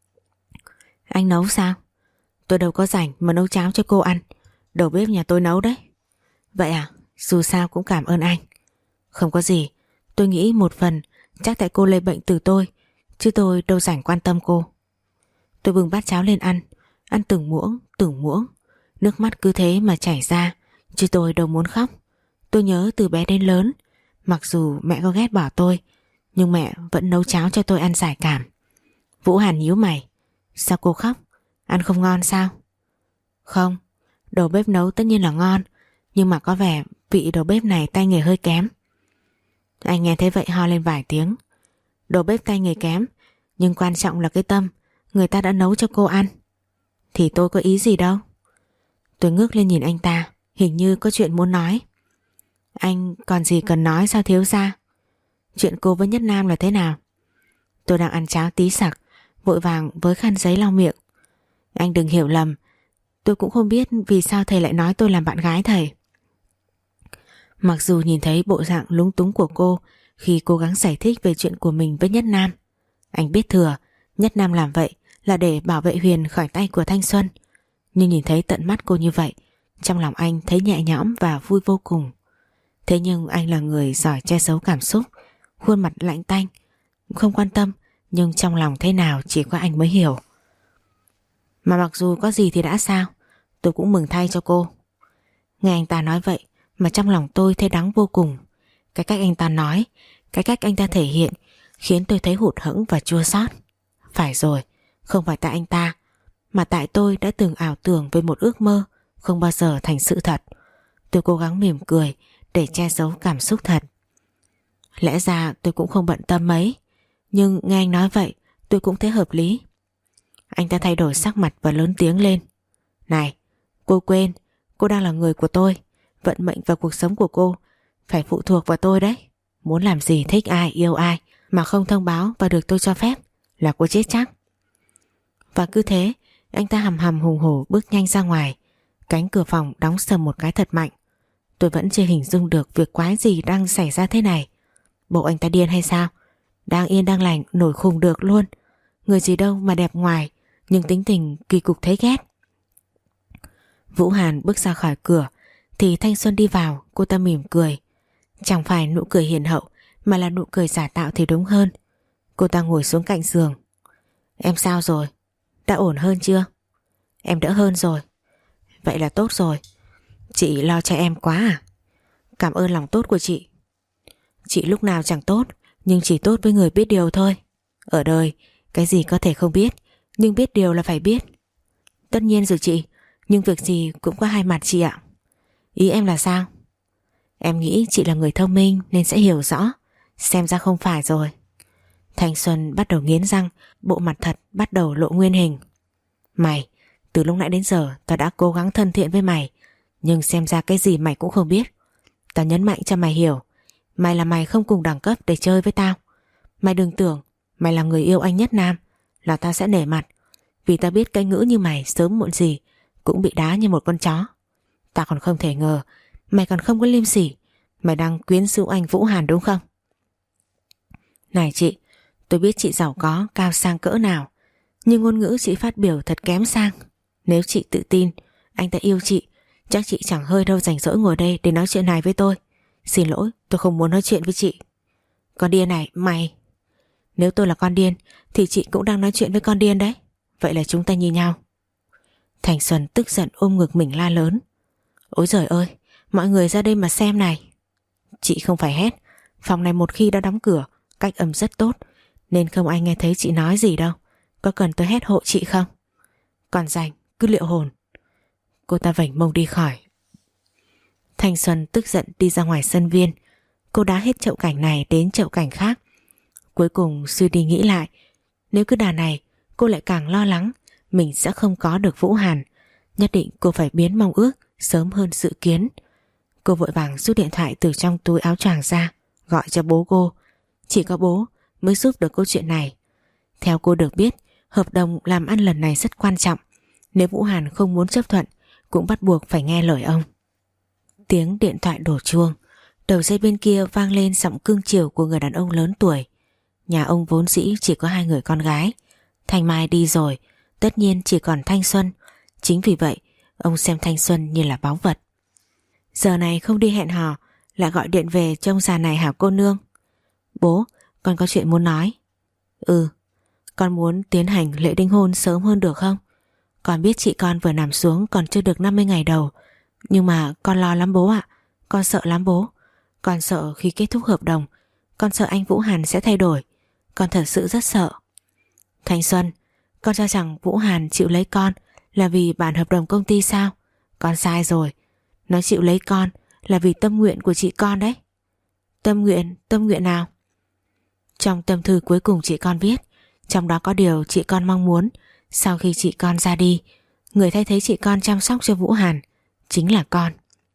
Anh nấu sao? Tôi đâu có rảnh mà nấu cháo cho cô ăn. Đầu bếp nhà tôi nấu đấy. Vậy à? Dù sao cũng cảm ơn anh. Không có gì, tôi nghĩ một phần chắc tại cô lây bệnh từ tôi, chứ tôi đâu rảnh quan tâm cô. Tôi bưng bát cháo lên ăn, ăn từng muỗng, nước mắt cứ thế mà chảy ra, chứ tôi đâu muốn khóc. Tôi nhớ từ bé đến lớn, mặc dù mẹ có ghét bỏ tôi, nhưng mẹ vẫn nấu cháo cho tôi ăn giải cảm. Vũ Hàn nhíu mày. Sao cô khóc? Ăn không ngon sao? Không, đầu bếp nấu tất nhiên là ngon, nhưng mà có vẻ vị đầu bếp này tay nghề hơi kém. Anh nghe thấy vậy ho lên vài tiếng. Đầu bếp tay nghề kém, nhưng quan trọng là cái tâm người ta đã nấu cho cô ăn. Thì tôi có ý gì đâu. Tôi ngước lên nhìn anh ta, hình như có chuyện muốn nói. Anh còn gì cần nói sao thiếu gia? Chuyện cô với Nhất Nam là thế nào? Tôi đang ăn cháo tí sặc, vội vàng với khăn giấy lau miệng. Anh đừng hiểu lầm, tôi cũng không biết vì sao thầy lại nói tôi làm bạn gái thầy. Mặc dù nhìn thấy bộ dạng lúng túng của cô khi cố gắng giải thích về chuyện của mình với Nhất Nam, anh biết thừa Nhất Nam làm vậy là để bảo vệ Huyền khỏi tay của Thanh Xuân. Nhưng nhìn thấy tận mắt cô như vậy, trong lòng anh thấy nhẹ nhõm và vui vô cùng. Thế nhưng anh là người giỏi che giấu cảm xúc, khuôn mặt lạnh tanh, không quan tâm, nhưng trong lòng thế nào chỉ có anh mới hiểu. Mà mặc dù có gì thì đã sao, tôi cũng mừng thay cho cô. Nghe anh ta nói vậy mà trong lòng tôi thấy đắng vô cùng. Cái cách anh ta nói, cái cách anh ta thể hiện khiến tôi thấy hụt hẫng và chua xót. Phải rồi, không phải tại anh ta, mà tại tôi đã từng ảo tưởng về một ước mơ không bao giờ thành sự thật. Tôi cố gắng mỉm cười để che giấu cảm xúc thật. Lẽ ra tôi cũng không bận tâm mấy, nhưng nghe anh nói vậy tôi cũng thấy hợp lý. Anh ta thay đổi sắc mặt và lớn tiếng lên. Này, cô quên, cô đang là người của tôi. Vận mệnh và cuộc sống của cô phải phụ thuộc vào tôi đấy. Muốn làm gì, thích ai, yêu ai mà không thông báo và được tôi cho phép là cô chết chắc. Và cứ thế anh ta hầm hầm hùng hổ bước nhanh ra ngoài. Cánh cửa phòng đóng sầm một cái thật mạnh. Tôi vẫn chưa hình dung được việc quái gì đang xảy ra thế này. Bộ anh ta điên hay sao? Đang yên đang lành nổi khùng được luôn. Người gì đâu mà đẹp ngoài, nhưng tính tình kỳ cục thấy ghét. Vũ Hàn bước ra khỏi cửa thì Thanh Xuân đi vào. Cô ta mỉm cười, chẳng phải nụ cười hiền hậu mà là nụ cười giả tạo thì đúng hơn. Cô ta ngồi xuống cạnh giường. Em sao rồi? Đã ổn hơn chưa? Em đỡ hơn rồi. Vậy là tốt rồi. Chị lo cho em quá à? Cảm ơn lòng tốt của chị. Chị lúc nào chẳng tốt, nhưng chỉ tốt với người biết điều thôi. Ở đời cái gì có thể không biết, nhưng biết điều là phải biết. Tất nhiên rồi chị, nhưng việc gì cũng có hai mặt chị ạ. Ý em là sao? Em nghĩ chị là người thông minh nên sẽ hiểu rõ. Xem ra không phải rồi. Thanh Xuân bắt đầu nghiến răng, bộ mặt thật bắt đầu lộ nguyên hình. Mày, từ lúc nãy đến giờ tao đã cố gắng thân thiện với mày, nhưng xem ra cái gì mày cũng không biết. Tao nhấn mạnh cho mày hiểu, mày là mày không cùng đẳng cấp để chơi với tao. Mày đừng tưởng mày là người yêu anh Nhất Nam là tao sẽ nể mặt, vì tao biết cái ngữ như mày sớm muộn gì cũng bị đá như một con chó. Tao còn không thể ngờ mày còn không có liêm sỉ. Mày đang quyến rũ anh Vũ Hàn đúng không? Này chị, tôi biết chị giàu có, cao sang cỡ nào, nhưng ngôn ngữ chị phát biểu thật kém sang. Nếu chị tự tin anh ta yêu chị, chắc chị chẳng hơi đâu rảnh rỗi ngồi đây để nói chuyện này với tôi. Xin lỗi, tôi không muốn nói chuyện với chị. Con điên này, mày. Nếu tôi là con điên thì chị cũng đang nói chuyện với con điên đấy. Vậy là chúng ta như nhau. Thành Xuân tức giận ôm ngực mình la lớn. Ôi giời ơi, mọi người ra đây mà xem này. Chị không phải hét, phòng này một khi đã đóng cửa, cách âm rất tốt, nên không ai nghe thấy chị nói gì đâu. Có cần tôi hét hộ chị không? Còn rảnh, cứ liệu hồn. cô ta vểnh mông đi khỏi. Thanh Xuân tức giận đi ra ngoài sân viên. Cô đá hết chậu cảnh này đến chậu cảnh khác. Cuối cùng suy đi nghĩ lại, nếu cứ đà này cô lại càng lo lắng mình sẽ không có được Vũ Hàn. Nhất định cô phải biến mong ước sớm hơn dự kiến. Cô vội vàng rút điện thoại từ trong túi áo choàng ra, gọi cho bố cô. Chỉ có bố mới giúp được câu chuyện này. Theo cô được biết, hợp đồng làm ăn lần này rất quan trọng. Nếu Vũ Hàn không muốn chấp thuận, cũng bắt buộc phải nghe lời ông. Tiếng điện thoại đổ chuông. Đầu dây bên kia vang lên giọng cương chiều của người đàn ông lớn tuổi. Nhà ông vốn dĩ chỉ có 2 người con gái. Thanh Mai đi rồi, tất nhiên chỉ còn Thanh Xuân. Chính vì vậy, ông xem Thanh Xuân như là báu vật. Giờ này không đi hẹn hò, lại gọi điện về cho ông già này hả cô nương? Bố, con có chuyện muốn nói. Con muốn tiến hành lễ đính hôn sớm hơn được không? Con biết chị con vừa nằm xuống còn chưa được 50 ngày đầu. Nhưng mà con lo lắm bố ạ. Con sợ lắm bố. Con sợ khi kết thúc hợp đồng, con sợ anh Vũ Hàn sẽ thay đổi. Con thật sự rất sợ. Thanh Xuân, con cho rằng Vũ Hàn chịu lấy con là vì bản hợp đồng công ty sao? Con sai rồi. Nó chịu lấy con là vì tâm nguyện của chị con đấy. Tâm nguyện nào? Trong tâm thư cuối cùng chị con viết, trong đó có điều chị con mong muốn sau khi chị con ra đi, người thay thế chị con chăm sóc cho Vũ Hàn chính là con.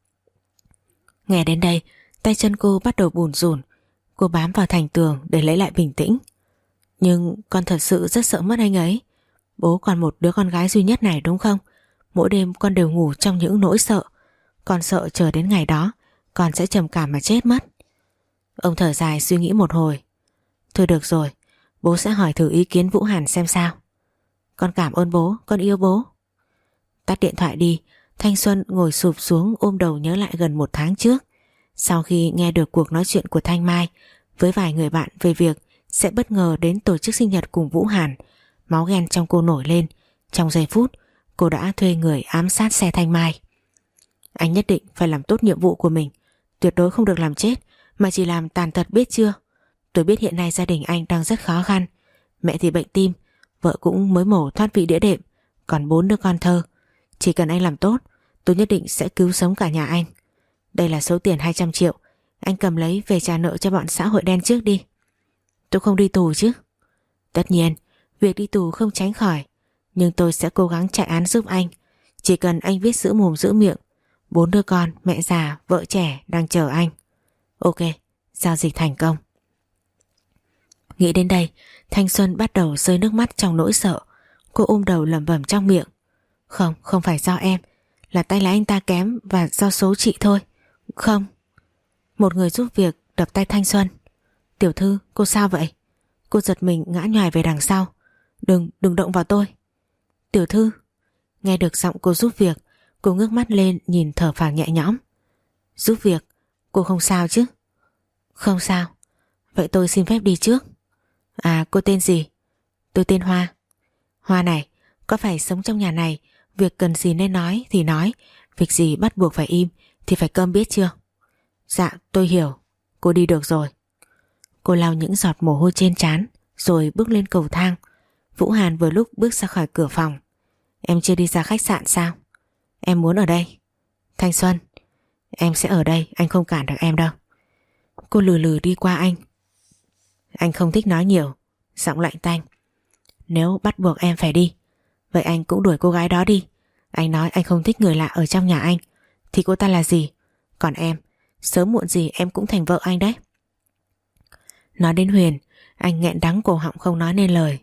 Nghe đến đây, tay chân cô bắt đầu bủn rủn. Cô bám vào thành tường để lấy lại bình tĩnh. Nhưng con thật sự rất sợ mất anh ấy. Bố còn một đứa con gái duy nhất này đúng không? Mỗi đêm con đều ngủ trong những nỗi sợ. Con sợ chờ đến ngày đó con sẽ trầm cảm mà chết mất. Ông thở dài suy nghĩ một hồi. Thôi được rồi, bố sẽ hỏi thử ý kiến Vũ Hàn xem sao. Con cảm ơn bố, con yêu bố. Tắt điện thoại đi. Thanh Xuân ngồi sụp xuống ôm đầu nhớ lại gần 1 tháng trước. Sau khi nghe được cuộc nói chuyện của Thanh Mai với vài người bạn về việc sẽ bất ngờ đến tổ chức sinh nhật cùng Vũ Hàn, máu ghen trong cô nổi lên. Trong giây phút, cô đã thuê người ám sát xe Thanh Mai. Anh nhất định phải làm tốt nhiệm vụ của mình, tuyệt đối không được làm chết mà chỉ làm tàn tật, biết chưa? Tôi biết hiện nay gia đình anh đang rất khó khăn. Mẹ thì bệnh tim, vợ cũng mới mổ thoát vị đĩa đệm, còn 4 đứa con thơ. Chỉ cần anh làm tốt, tôi nhất định sẽ cứu sống cả nhà anh. Đây là số tiền 200 triệu, anh cầm lấy về trả nợ cho bọn xã hội đen trước đi. Tôi không đi tù chứ? Tất nhiên, việc đi tù không tránh khỏi, nhưng tôi sẽ cố gắng chạy án giúp anh. Chỉ cần anh biết giữ mồm giữ miệng. 4 đứa con, mẹ già, vợ trẻ đang chờ anh. Ok, giao dịch thành công. Nghĩ đến đây, Thanh Xuân bắt đầu rơi nước mắt trong nỗi sợ. Cô ôm đầu lẩm bẩm trong miệng. Không phải do em, là tay lái anh ta kém và do số chị thôi. Không. Một người giúp việc đập tay Thanh Xuân. Tiểu thư, cô sao vậy? Cô giật mình ngã nhoài về đằng sau. Đừng động vào tôi. Tiểu thư. Nghe được giọng cô giúp việc, cô ngước mắt lên nhìn thở phào nhẹ nhõm. Giúp việc? Cô không sao chứ? Không sao. Vậy tôi xin phép đi trước. À, cô tên gì? Tôi tên Hoa. Hoa này, có phải sống trong nhà này, việc cần gì nên nói thì nói, việc gì bắt buộc phải im thì phải câm, biết chưa? Dạ, tôi hiểu. Cô đi được rồi. Cô lau những giọt mồ hôi trên trán rồi bước lên cầu thang. Vũ Hàn vừa lúc bước ra khỏi cửa phòng. Em chưa đi ra khách sạn sao? Em muốn ở đây. Thanh Xuân, em sẽ ở đây, anh không cản được em đâu. Cô lừ lừ đi qua anh. Anh không thích nói nhiều, giọng lạnh tanh. Nếu bắt buộc em phải đi, vậy anh cũng đuổi cô gái đó đi. Anh nói anh không thích người lạ ở trong nhà anh, thì cô ta là gì? Còn em, sớm muộn gì em cũng thành vợ anh đấy. Nói đến Huyền, anh nghẹn đắng cổ họng không nói nên lời.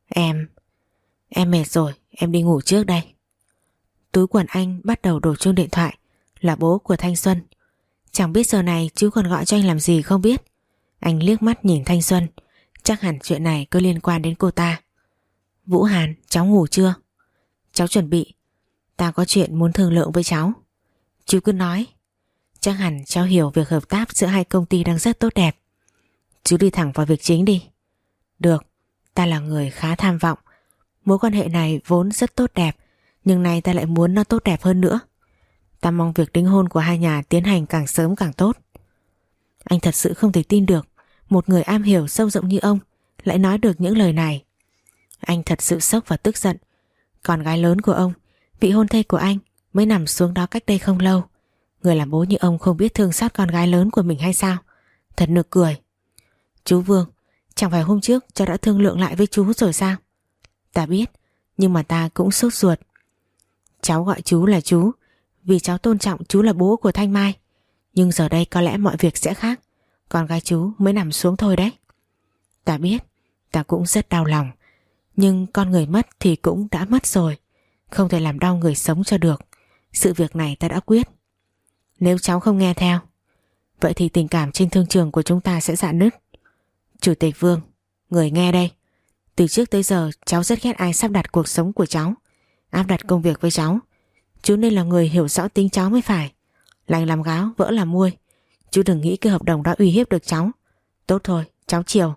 Em mệt rồi, em đi ngủ trước đây. Túi quần anh bắt đầu đổ chuông điện thoại. Là bố của Thanh Xuân. Chẳng biết giờ này chú còn gọi cho anh làm gì không biết. Anh liếc mắt nhìn Thanh Xuân. Chắc hẳn chuyện này có liên quan đến cô ta. Vũ Hàn, cháu ngủ chưa? Cháu chuẩn bị. Ta có chuyện muốn thương lượng với cháu. Chú cứ nói. Chắc hẳn cháu hiểu việc hợp tác giữa hai công ty đang rất tốt đẹp. Chú đi thẳng vào việc chính đi. Được, ta là người khá tham vọng. Mối quan hệ này vốn rất tốt đẹp, nhưng nay ta lại muốn nó tốt đẹp hơn nữa. Ta mong việc đính hôn của hai nhà tiến hành càng sớm càng tốt. Anh thật sự không thể tin được một người am hiểu sâu rộng như ông lại nói được những lời này. Anh thật sự sốc và tức giận. Con gái lớn của ông, vị hôn thê của anh, mới nằm xuống đó cách đây không lâu. Người làm bố như ông không biết thương xót con gái lớn của mình hay sao? Thật nực cười. Chú Vương, chẳng phải hôm trước cháu đã thương lượng lại với chú rồi sao? Ta biết, nhưng mà ta cũng sốt ruột. Cháu gọi chú là chú vì cháu tôn trọng chú là bố của Thanh Mai. Nhưng giờ đây có lẽ mọi việc sẽ khác. Con gái chú mới nằm xuống thôi đấy. Ta biết, ta cũng rất đau lòng. Nhưng con người mất thì cũng đã mất rồi. Không thể làm đau người sống cho được. Sự việc này ta đã quyết. Nếu cháu không nghe theo, vậy thì tình cảm trên thương trường của chúng ta sẽ rạn nứt. Chủ tịch Vương, người nghe đây. Từ trước tới giờ cháu rất ghét ai sắp đặt cuộc sống của cháu, áp đặt công việc với cháu. Chú nên là người hiểu rõ tính cháu mới phải. Lành làm gáo, vỡ làm muôi. Chú đừng nghĩ cái hợp đồng đó uy hiếp được cháu. Tốt thôi, cháu chiều.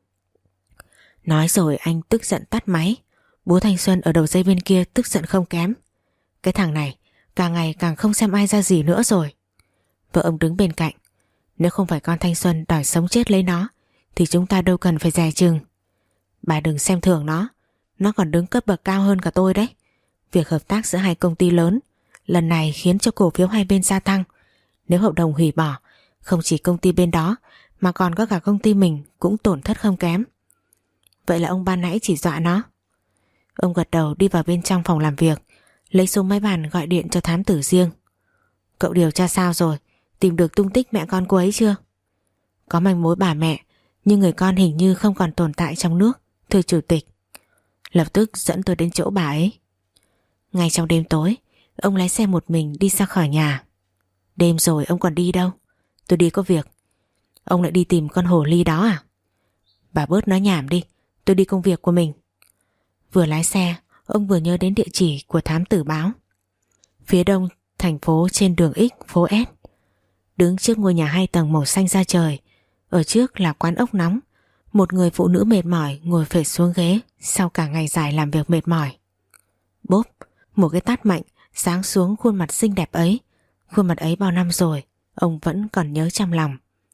Nói rồi anh tức giận tắt máy. Bố Thanh Xuân ở đầu dây bên kia tức giận không kém. Cái thằng này càng ngày càng không xem ai ra gì nữa rồi. Vợ ông đứng bên cạnh. Nếu không phải con Thanh Xuân đòi sống chết lấy nó thì chúng ta đâu cần phải dè chừng. Bà đừng xem thường nó còn đứng cấp bậc cao hơn cả tôi đấy. Việc hợp tác giữa hai công ty lớn lần này khiến cho cổ phiếu hai bên gia tăng. Nếu hợp đồng hủy bỏ, không chỉ công ty bên đó mà còn có cả công ty mình cũng tổn thất không kém. Vậy là ông ban nãy chỉ dọa nó. Ông gật đầu đi vào bên trong phòng làm việc, lấy số máy bàn gọi điện cho thám tử riêng. Cậu điều tra sao rồi? Tìm được tung tích mẹ con cô ấy chưa? Có manh mối bà mẹ, nhưng người con hình như không còn tồn tại trong nước, thưa chủ tịch. Lập tức dẫn tôi đến chỗ bà ấy. Ngay trong đêm tối, ông lái xe một mình đi ra khỏi nhà. Đêm rồi ông còn đi đâu? Tôi đi có việc. Ông lại đi tìm con hồ ly đó à? Bà bớt nói nhảm đi, tôi đi công việc của mình. Vừa lái xe, ông vừa nhớ đến địa chỉ của thám tử báo. Phía đông thành phố trên đường X, phố S. Đứng trước ngôi nhà 2 tầng màu xanh da trời, ở trước là quán ốc nóng. Một người phụ nữ mệt mỏi ngồi phệt xuống ghế sau cả ngày dài làm việc mệt mỏi. Bốp, một cái tát mạnh giáng xuống khuôn mặt xinh đẹp ấy. Khuôn mặt ấy bao năm rồi, ông vẫn còn nhớ trong lòng.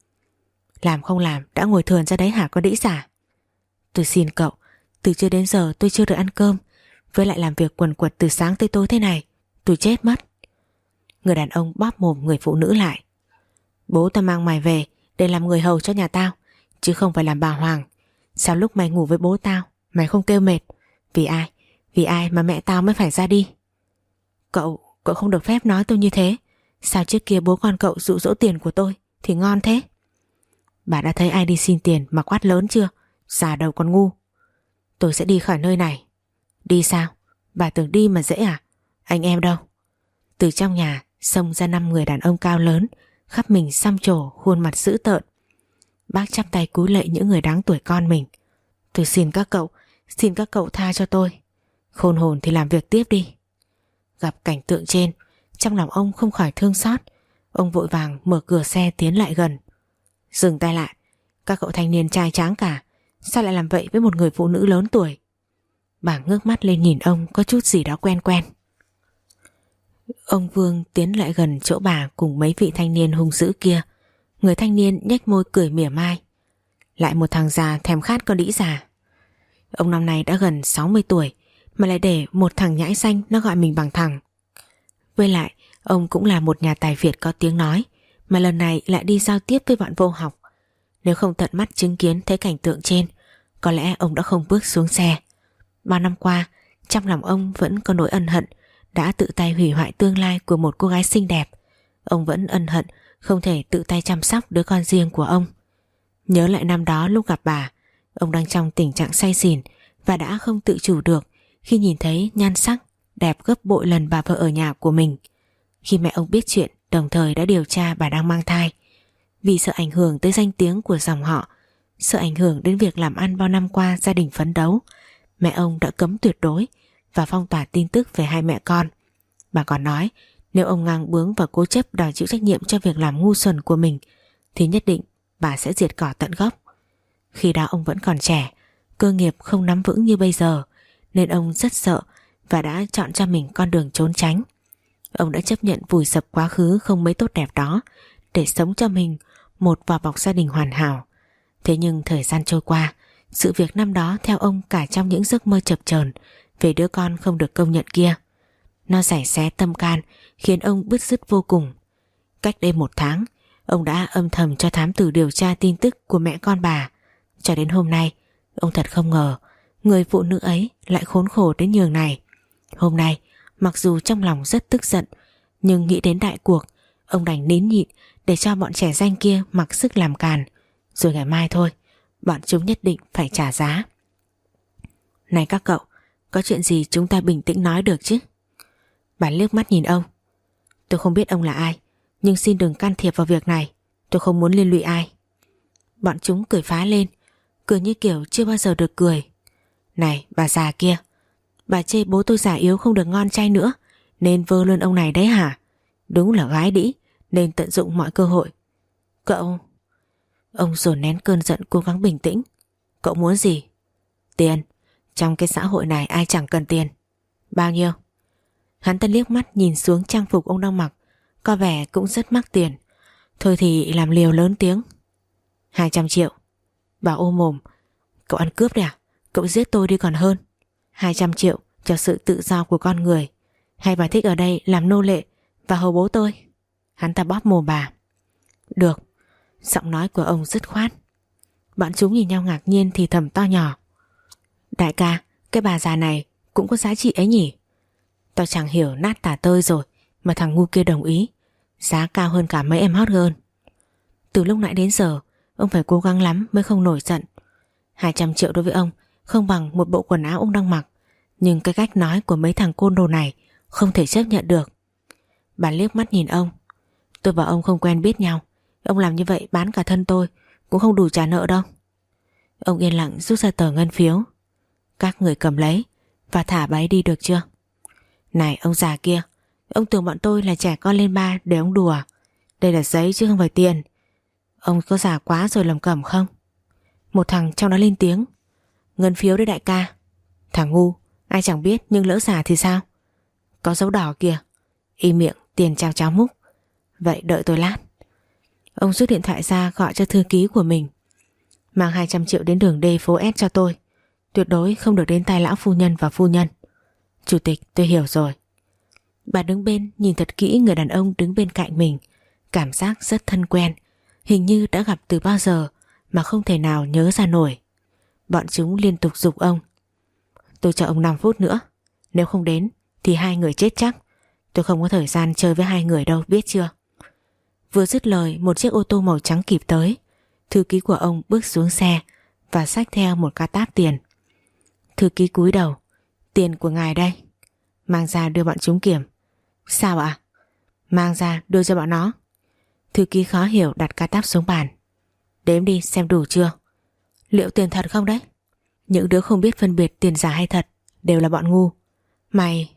Làm không làm, đã ngồi thườn ra đấy hả con đĩ giả? Tôi xin cậu, từ trưa đến giờ tôi chưa được ăn cơm, với lại làm việc quần quật từ sáng tới tối thế này, tôi chết mất. Người đàn ông bóp mồm người phụ nữ lại. Bố tao mang mày về để làm người hầu cho nhà tao, chứ không phải làm bà Hoàng. Sao lúc mày ngủ với bố tao mày không kêu mệt? Vì ai? Vì ai mà mẹ tao mới phải ra đi? Cậu không được phép nói tôi như thế. Sao trước kia bố con cậu dụ dỗ tiền của tôi thì ngon thế? Bà đã thấy ai đi xin tiền mà quát lớn chưa? Già đầu con ngu. Tôi sẽ đi khỏi nơi này. Đi sao? Bà tưởng đi mà dễ à? Anh em đâu? Từ trong nhà xông ra 5 người đàn ông cao lớn, khắp mình xăm trổ, khuôn mặt dữ tợn. Bác chắp tay cúi lạy những người đáng tuổi con mình. Tôi xin các cậu tha cho tôi. Khôn hồn thì làm việc tiếp đi. Gặp cảnh tượng trên, trong lòng ông không khỏi thương xót. Ông vội vàng mở cửa xe tiến lại gần. Dừng tay lại. Các cậu thanh niên trai tráng cả, sao lại làm vậy với một người phụ nữ lớn tuổi? Bà ngước mắt lên nhìn ông có chút gì đó quen quen. Ông Vương tiến lại gần chỗ bà cùng mấy vị thanh niên hung dữ kia. Người thanh niên nhếch môi cười mỉa mai. Lại một thằng già thèm khát con đĩ già. Ông năm nay đã gần 60 tuổi mà lại để một thằng nhãi xanh nó gọi mình bằng thằng. Với lại ông cũng là một nhà tài Việt có tiếng nói, mà lần này lại đi giao tiếp với bọn vô học. Nếu không tận mắt chứng kiến thấy cảnh tượng trên, có lẽ ông đã không bước xuống xe. Bao năm qua, trong lòng ông vẫn có nỗi ân hận đã tự tay hủy hoại tương lai của một cô gái xinh đẹp. Ông vẫn ân hận không thể tự tay chăm sóc đứa con riêng của ông. Nhớ lại năm đó lúc gặp bà, ông đang trong tình trạng say xỉn và đã không tự chủ được khi nhìn thấy nhan sắc đẹp gấp bội lần bà vợ ở nhà của mình. Khi mẹ ông biết chuyện, đồng thời đã điều tra bà đang mang thai. Vì sợ ảnh hưởng tới danh tiếng của dòng họ, sợ ảnh hưởng đến việc làm ăn bao năm qua gia đình phấn đấu, mẹ ông đã cấm tuyệt đối và phong tỏa tin tức về hai mẹ con. Bà còn nói nếu ông ngang bướng và cố chấp đòi chịu trách nhiệm cho việc làm ngu xuẩn của mình thì nhất định bà sẽ diệt cỏ tận gốc. Khi đó ông vẫn còn trẻ, cơ nghiệp không nắm vững như bây giờ, nên ông rất sợ và đã chọn cho mình con đường trốn tránh. Ông đã chấp nhận vùi dập quá khứ không mấy tốt đẹp đó để sống cho mình một vỏ bọc gia đình hoàn hảo. Thế nhưng thời gian trôi qua, sự việc năm đó theo ông cả trong những giấc mơ chập chờn về đứa con không được công nhận kia. Nó giày xé tâm can, khiến ông bứt rứt vô cùng. Cách đây 1 tháng, ông đã âm thầm cho thám tử điều tra tin tức của mẹ con bà. Cho đến hôm nay, ông thật không ngờ người phụ nữ ấy lại khốn khổ đến nhường này. Hôm nay, mặc dù trong lòng rất tức giận, nhưng nghĩ đến đại cuộc, ông đành nín nhịn để cho bọn trẻ danh kia mặc sức làm càn. Rồi ngày mai thôi, bọn chúng nhất định phải trả giá. Này các cậu, có chuyện gì chúng ta bình tĩnh nói được chứ? Bà liếc mắt nhìn ông. Tôi không biết ông là ai, nhưng xin đừng can thiệp vào việc này. Tôi không muốn liên lụy ai. Bọn chúng cười phá lên, cười như kiểu chưa bao giờ được cười. Này bà già kia, bà chê bố tôi già yếu không được ngon trai nữa nên vơ luôn ông này đấy hả? Đúng là gái đĩ, nên tận dụng mọi cơ hội. Cậu... Ông dồn nén cơn giận, cố gắng bình tĩnh. Cậu muốn gì? Tiền. Trong cái xã hội này ai chẳng cần tiền. Bao nhiêu? Hắn ta liếc mắt nhìn xuống trang phục ông đang mặc, có vẻ cũng rất mắc tiền. Thôi thì làm liều lớn tiếng. 200 triệu. Bà ôm mồm. Cậu ăn cướp đấy à? Cậu giết tôi đi còn hơn. 200 triệu cho sự tự do của con người, hay bà thích ở đây làm nô lệ và hầu bố tôi? Hắn ta bóp mồm bà. Được. Giọng nói của ông dứt khoát. Bọn chúng nhìn nhau ngạc nhiên thì thầm to nhỏ. Đại ca, cái bà già này cũng có giá trị ấy nhỉ? Tao chẳng hiểu nát tả tơi rồi mà thằng ngu kia đồng ý. Giá cao hơn cả mấy em hot girl. Từ lúc nãy đến giờ ông phải cố gắng lắm mới không nổi giận. 200 triệu đối với ông không bằng một bộ quần áo ông đang mặc, nhưng cái cách nói của mấy thằng côn đồ này không thể chấp nhận được. Bà liếc mắt nhìn ông. Tôi và ông không quen biết nhau, ông làm như vậy bán cả thân tôi cũng không đủ trả nợ đâu. Ông yên lặng rút ra tờ ngân phiếu. Các người cầm lấy và thả bà ấy đi được chưa? Này ông già kia, ông tưởng bọn tôi là trẻ con lên ba để ông đùa. Đây là giấy chứ không phải tiền. Ông có già quá rồi lầm cẩm không? Một thằng trong đó lên tiếng. Ngân phiếu đấy đại ca. Thằng ngu, ai chẳng biết nhưng lỡ già thì sao? Có dấu đỏ kìa. Im miệng, tiền chào cháu múc. Vậy đợi tôi lát. Ông rút điện thoại ra gọi cho thư ký của mình. Mang 200 triệu đến đường D phố S cho tôi. Tuyệt đối không được đến tay lão phu nhân và phu nhân. Chủ tịch, tôi hiểu rồi. Bà đứng bên nhìn thật kỹ người đàn ông đứng bên cạnh mình. Cảm giác rất thân quen, hình như đã gặp từ bao giờ mà không thể nào nhớ ra nổi. Bọn chúng liên tục giục ông. Tôi cho ông 5 phút nữa. Nếu không đến thì 2 người chết chắc. Tôi không có thời gian chơi với 2 người đâu, biết chưa? Vừa dứt lời, một chiếc ô tô màu trắng kịp tới. Thư ký của ông bước xuống xe và xách theo một ca táp tiền. Thư ký cúi đầu. Tiền của ngài đây. Mang ra đưa bọn chúng kiểm. Sao ạ? Mang ra đưa cho bọn nó. Thư ký khó hiểu đặt ca táp xuống bàn. Đếm đi xem đủ chưa. Liệu tiền thật không đấy? Những đứa không biết phân biệt tiền giả hay thật đều là bọn ngu. Mày...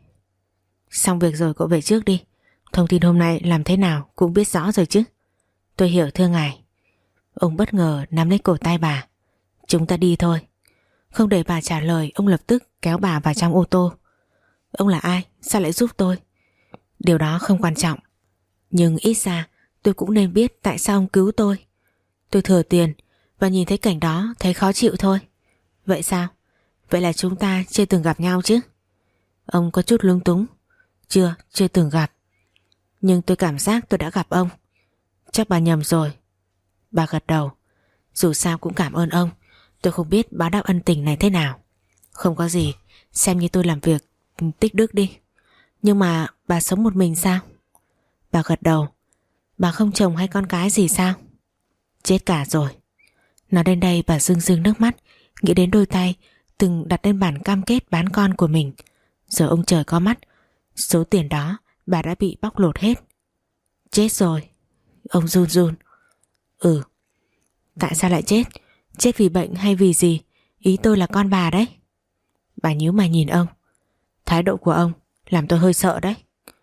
Xong việc rồi cậu về trước đi. Thông tin hôm nay làm thế nào cũng biết rõ rồi chứ. Tôi hiểu thưa ngài. Ông bất ngờ nắm lấy cổ tay bà. Chúng ta đi thôi. Không để bà trả lời, ông lập tức kéo bà vào trong ô tô. Ông là ai? Sao lại giúp tôi? Điều đó không quan trọng. Nhưng ít ra tôi cũng nên biết tại sao ông cứu tôi. Tôi thừa tiền và nhìn thấy cảnh đó thấy khó chịu thôi. Vậy sao? Vậy là chúng ta chưa từng gặp nhau chứ? Ông có chút lung túng. Chưa từng gặp. Nhưng tôi cảm giác tôi đã gặp ông. Chắc bà nhầm rồi. Bà gật đầu. Dù sao cũng cảm ơn ông. Tôi không biết báo đáp ân tình này thế nào. Không có gì, xem như tôi làm việc tích đức đi. Nhưng mà bà sống một mình sao? Bà gật đầu. Bà không chồng hay con cái gì sao? Chết cả rồi. Nói đến đây bà rưng rưng nước mắt, nghĩ đến đôi tay từng đặt lên bản cam kết bán con của mình. Giờ ông trời có mắt, số tiền đó bà đã bị bóc lột hết. Chết rồi. Ông run run. Ừ. Tại sao lại chết? Chết vì bệnh hay vì gì? Ý tôi là con bà đấy. Bà nhíu mày nhìn ông. Thái độ của ông làm tôi hơi sợ đấy.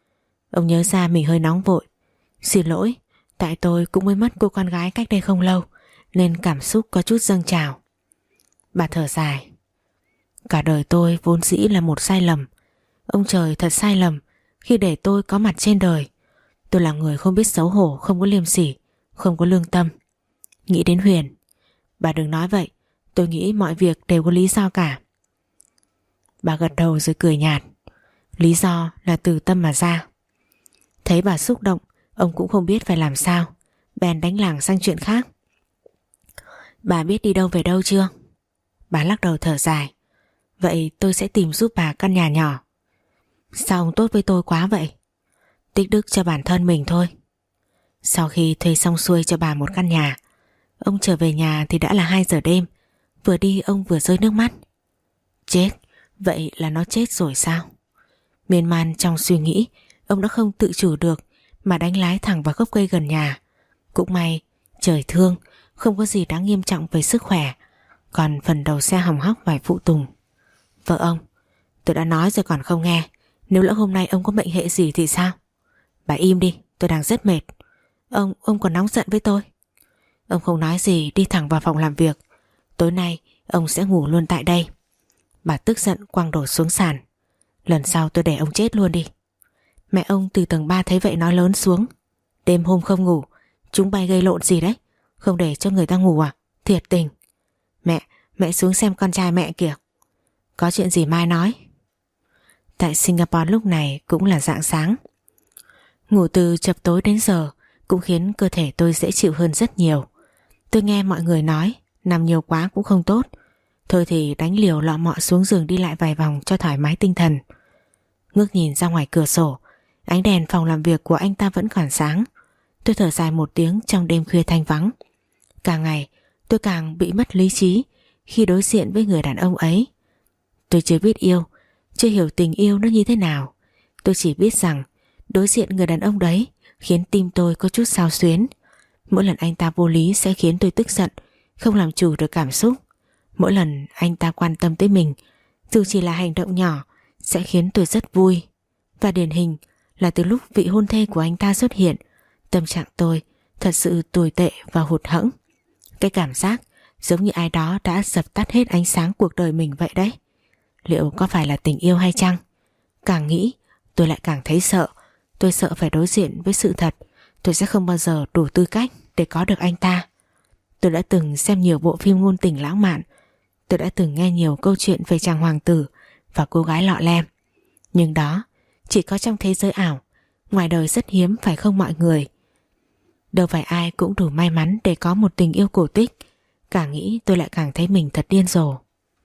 Ông nhớ ra mình hơi nóng vội. Xin lỗi, tại tôi cũng mới mất cô con gái cách đây không lâu nên cảm xúc có chút dâng trào. Bà thở dài. Cả đời tôi vốn dĩ là một sai lầm. Ông trời thật sai lầm khi để tôi có mặt trên đời. Tôi là người không biết xấu hổ, không có liêm sỉ, không có lương tâm. Nghĩ đến Huyền. Bà đừng nói vậy. Tôi nghĩ mọi việc đều có lý do cả. Bà gật đầu rồi cười nhạt. Lý do là từ tâm mà ra. Thấy bà xúc động, ông cũng không biết phải làm sao, bèn đánh lảng sang chuyện khác. Bà biết đi đâu về đâu chưa? Bà lắc đầu thở dài. Vậy tôi sẽ tìm giúp bà căn nhà nhỏ. Sao ông tốt với tôi quá vậy? Tích đức cho bản thân mình thôi. Sau khi thuê xong xuôi cho bà một căn nhà, ông trở về nhà thì đã là 2 giờ đêm. Vừa đi ông vừa rơi nước mắt. Chết, vậy là nó chết rồi sao? Miên man trong suy nghĩ, ông đã không tự chủ được mà đánh lái thẳng vào gốc cây gần nhà. Cũng may trời thương, không có gì đáng nghiêm trọng về sức khỏe, còn phần đầu xe hỏng hóc vài phụ tùng. Vợ ông, tôi đã nói rồi còn không nghe. Nếu lỡ hôm nay ông có mệnh hệ gì thì sao? Bà im đi, tôi đang rất mệt. Ông còn nóng giận với tôi. Ông không nói gì, đi thẳng vào phòng làm việc. Tối nay ông sẽ ngủ luôn tại đây. Bà tức giận quăng đổ xuống sàn. Lần sau tôi để ông chết luôn đi. Mẹ ông từ tầng 3 thấy vậy nói lớn xuống. Đêm hôm không ngủ, chúng bay gây lộn gì đấy? Không để cho người ta ngủ à? Thiệt tình. Mẹ xuống xem con trai mẹ kìa. Có chuyện gì mai nói. Tại Singapore lúc này cũng là rạng sáng. Ngủ từ chập tối đến giờ cũng khiến cơ thể tôi dễ chịu hơn rất nhiều. Tôi nghe mọi người nói nằm nhiều quá cũng không tốt. Thôi thì đánh liều lọ mọ xuống giường đi lại vài vòng cho thoải mái tinh thần. Ngước nhìn ra ngoài cửa sổ, ánh đèn phòng làm việc của anh ta vẫn còn sáng. Tôi thở dài một tiếng trong đêm khuya thanh vắng. Càng ngày tôi càng bị mất lý trí khi đối diện với người đàn ông ấy. Tôi chưa biết yêu, chưa hiểu tình yêu nó như thế nào. Tôi chỉ biết rằng đối diện người đàn ông đấy khiến tim tôi có chút xao xuyến. Mỗi lần anh ta vô lý sẽ khiến tôi tức giận, không làm chủ được cảm xúc. Mỗi lần anh ta quan tâm tới mình, dù chỉ là hành động nhỏ, sẽ khiến tôi rất vui. Và điển hình là từ lúc vị hôn thê của anh ta xuất hiện, tâm trạng tôi thật sự tồi tệ và hụt hẫng. Cái cảm giác giống như ai đó đã dập tắt hết ánh sáng cuộc đời mình vậy đấy. Liệu có phải là tình yêu hay chăng? Càng nghĩ tôi lại càng thấy sợ. Tôi sợ phải đối diện với sự thật. Tôi sẽ không bao giờ đủ tư cách để có được anh ta. Tôi đã từng xem nhiều bộ phim ngôn tình lãng mạn. Tôi đã từng nghe nhiều câu chuyện về chàng hoàng tử và cô gái lọ lem. Nhưng đó chỉ có trong thế giới ảo. Ngoài đời rất hiếm phải không mọi người? Đâu phải ai cũng đủ may mắn để có một tình yêu cổ tích. Càng nghĩ tôi lại càng thấy mình thật điên rồ.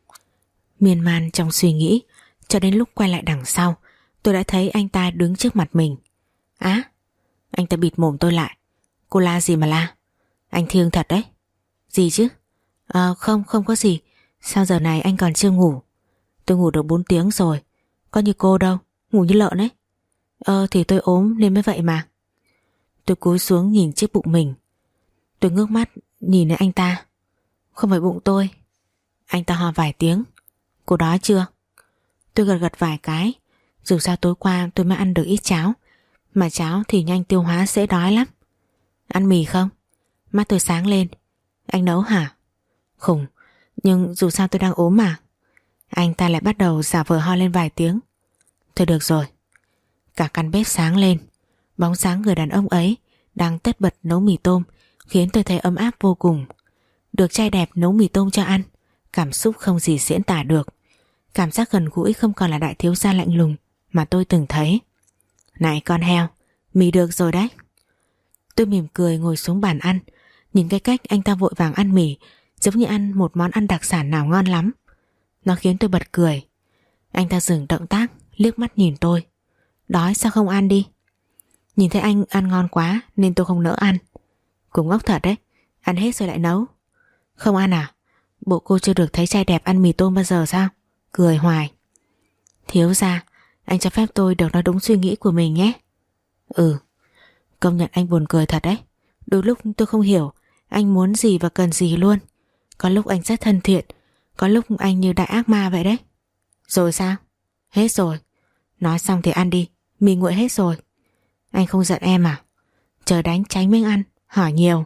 Miên man trong suy nghĩ, cho đến lúc quay lại đằng sau, tôi đã thấy anh ta đứng trước mặt mình. Á, anh ta bịt mồm tôi lại. Cô la gì mà la? Anh thiêng thật đấy. Gì chứ? Không có gì. Sao giờ này anh còn chưa ngủ? Tôi ngủ được 4 tiếng rồi. Có như cô đâu, ngủ như lợn ấy. Thì tôi ốm nên mới vậy mà. Tôi cúi xuống nhìn chiếc bụng mình. Tôi ngước mắt nhìn đến anh ta. Không phải bụng tôi. Anh ta ho vài tiếng. Cô đói chưa? Tôi gật vài cái. Dù sao tối qua tôi mới ăn được ít cháo, mà cháo thì nhanh tiêu hóa dễ đói lắm. Ăn mì không? Mắt tôi sáng lên. Anh nấu hả? Khùng, nhưng dù sao tôi đang ốm mà. Anh ta lại bắt đầu giả vờ ho lên vài tiếng. Thôi được rồi. Cả căn bếp sáng lên. Bóng dáng người đàn ông ấy đang tất bật nấu mì tôm khiến tôi thấy ấm áp vô cùng. Được trai đẹp nấu mì tôm cho ăn, cảm xúc không gì diễn tả được. Cảm giác gần gũi không còn là đại thiếu gia lạnh lùng mà tôi từng thấy. Này con heo, mì được rồi đấy. Tôi mỉm cười ngồi xuống bàn ăn, nhìn cái cách anh ta vội vàng ăn mì giống như ăn một món ăn đặc sản nào ngon lắm. Nó khiến tôi bật cười. Anh ta dừng động tác, liếc mắt nhìn tôi. Đói sao không ăn đi? Nhìn thấy anh ăn ngon quá nên tôi không nỡ ăn. Cũng ngốc thật đấy, ăn hết rồi lại nấu. Không ăn à? Bộ cô chưa được thấy trai đẹp ăn mì tôm bao giờ sao? Cười hoài. Thiếu gia, anh cho phép tôi được nói đúng suy nghĩ của mình nhé. Ừ, công nhận anh buồn cười thật đấy. Đôi lúc tôi không hiểu anh muốn gì và cần gì luôn. Có lúc anh rất thân thiện, có lúc anh như đại ác ma vậy đấy. Rồi sao? Hết rồi. Nói xong thì ăn đi, mì nguội hết rồi. Anh không giận em à? Chờ đánh tránh miếng ăn, hỏi nhiều.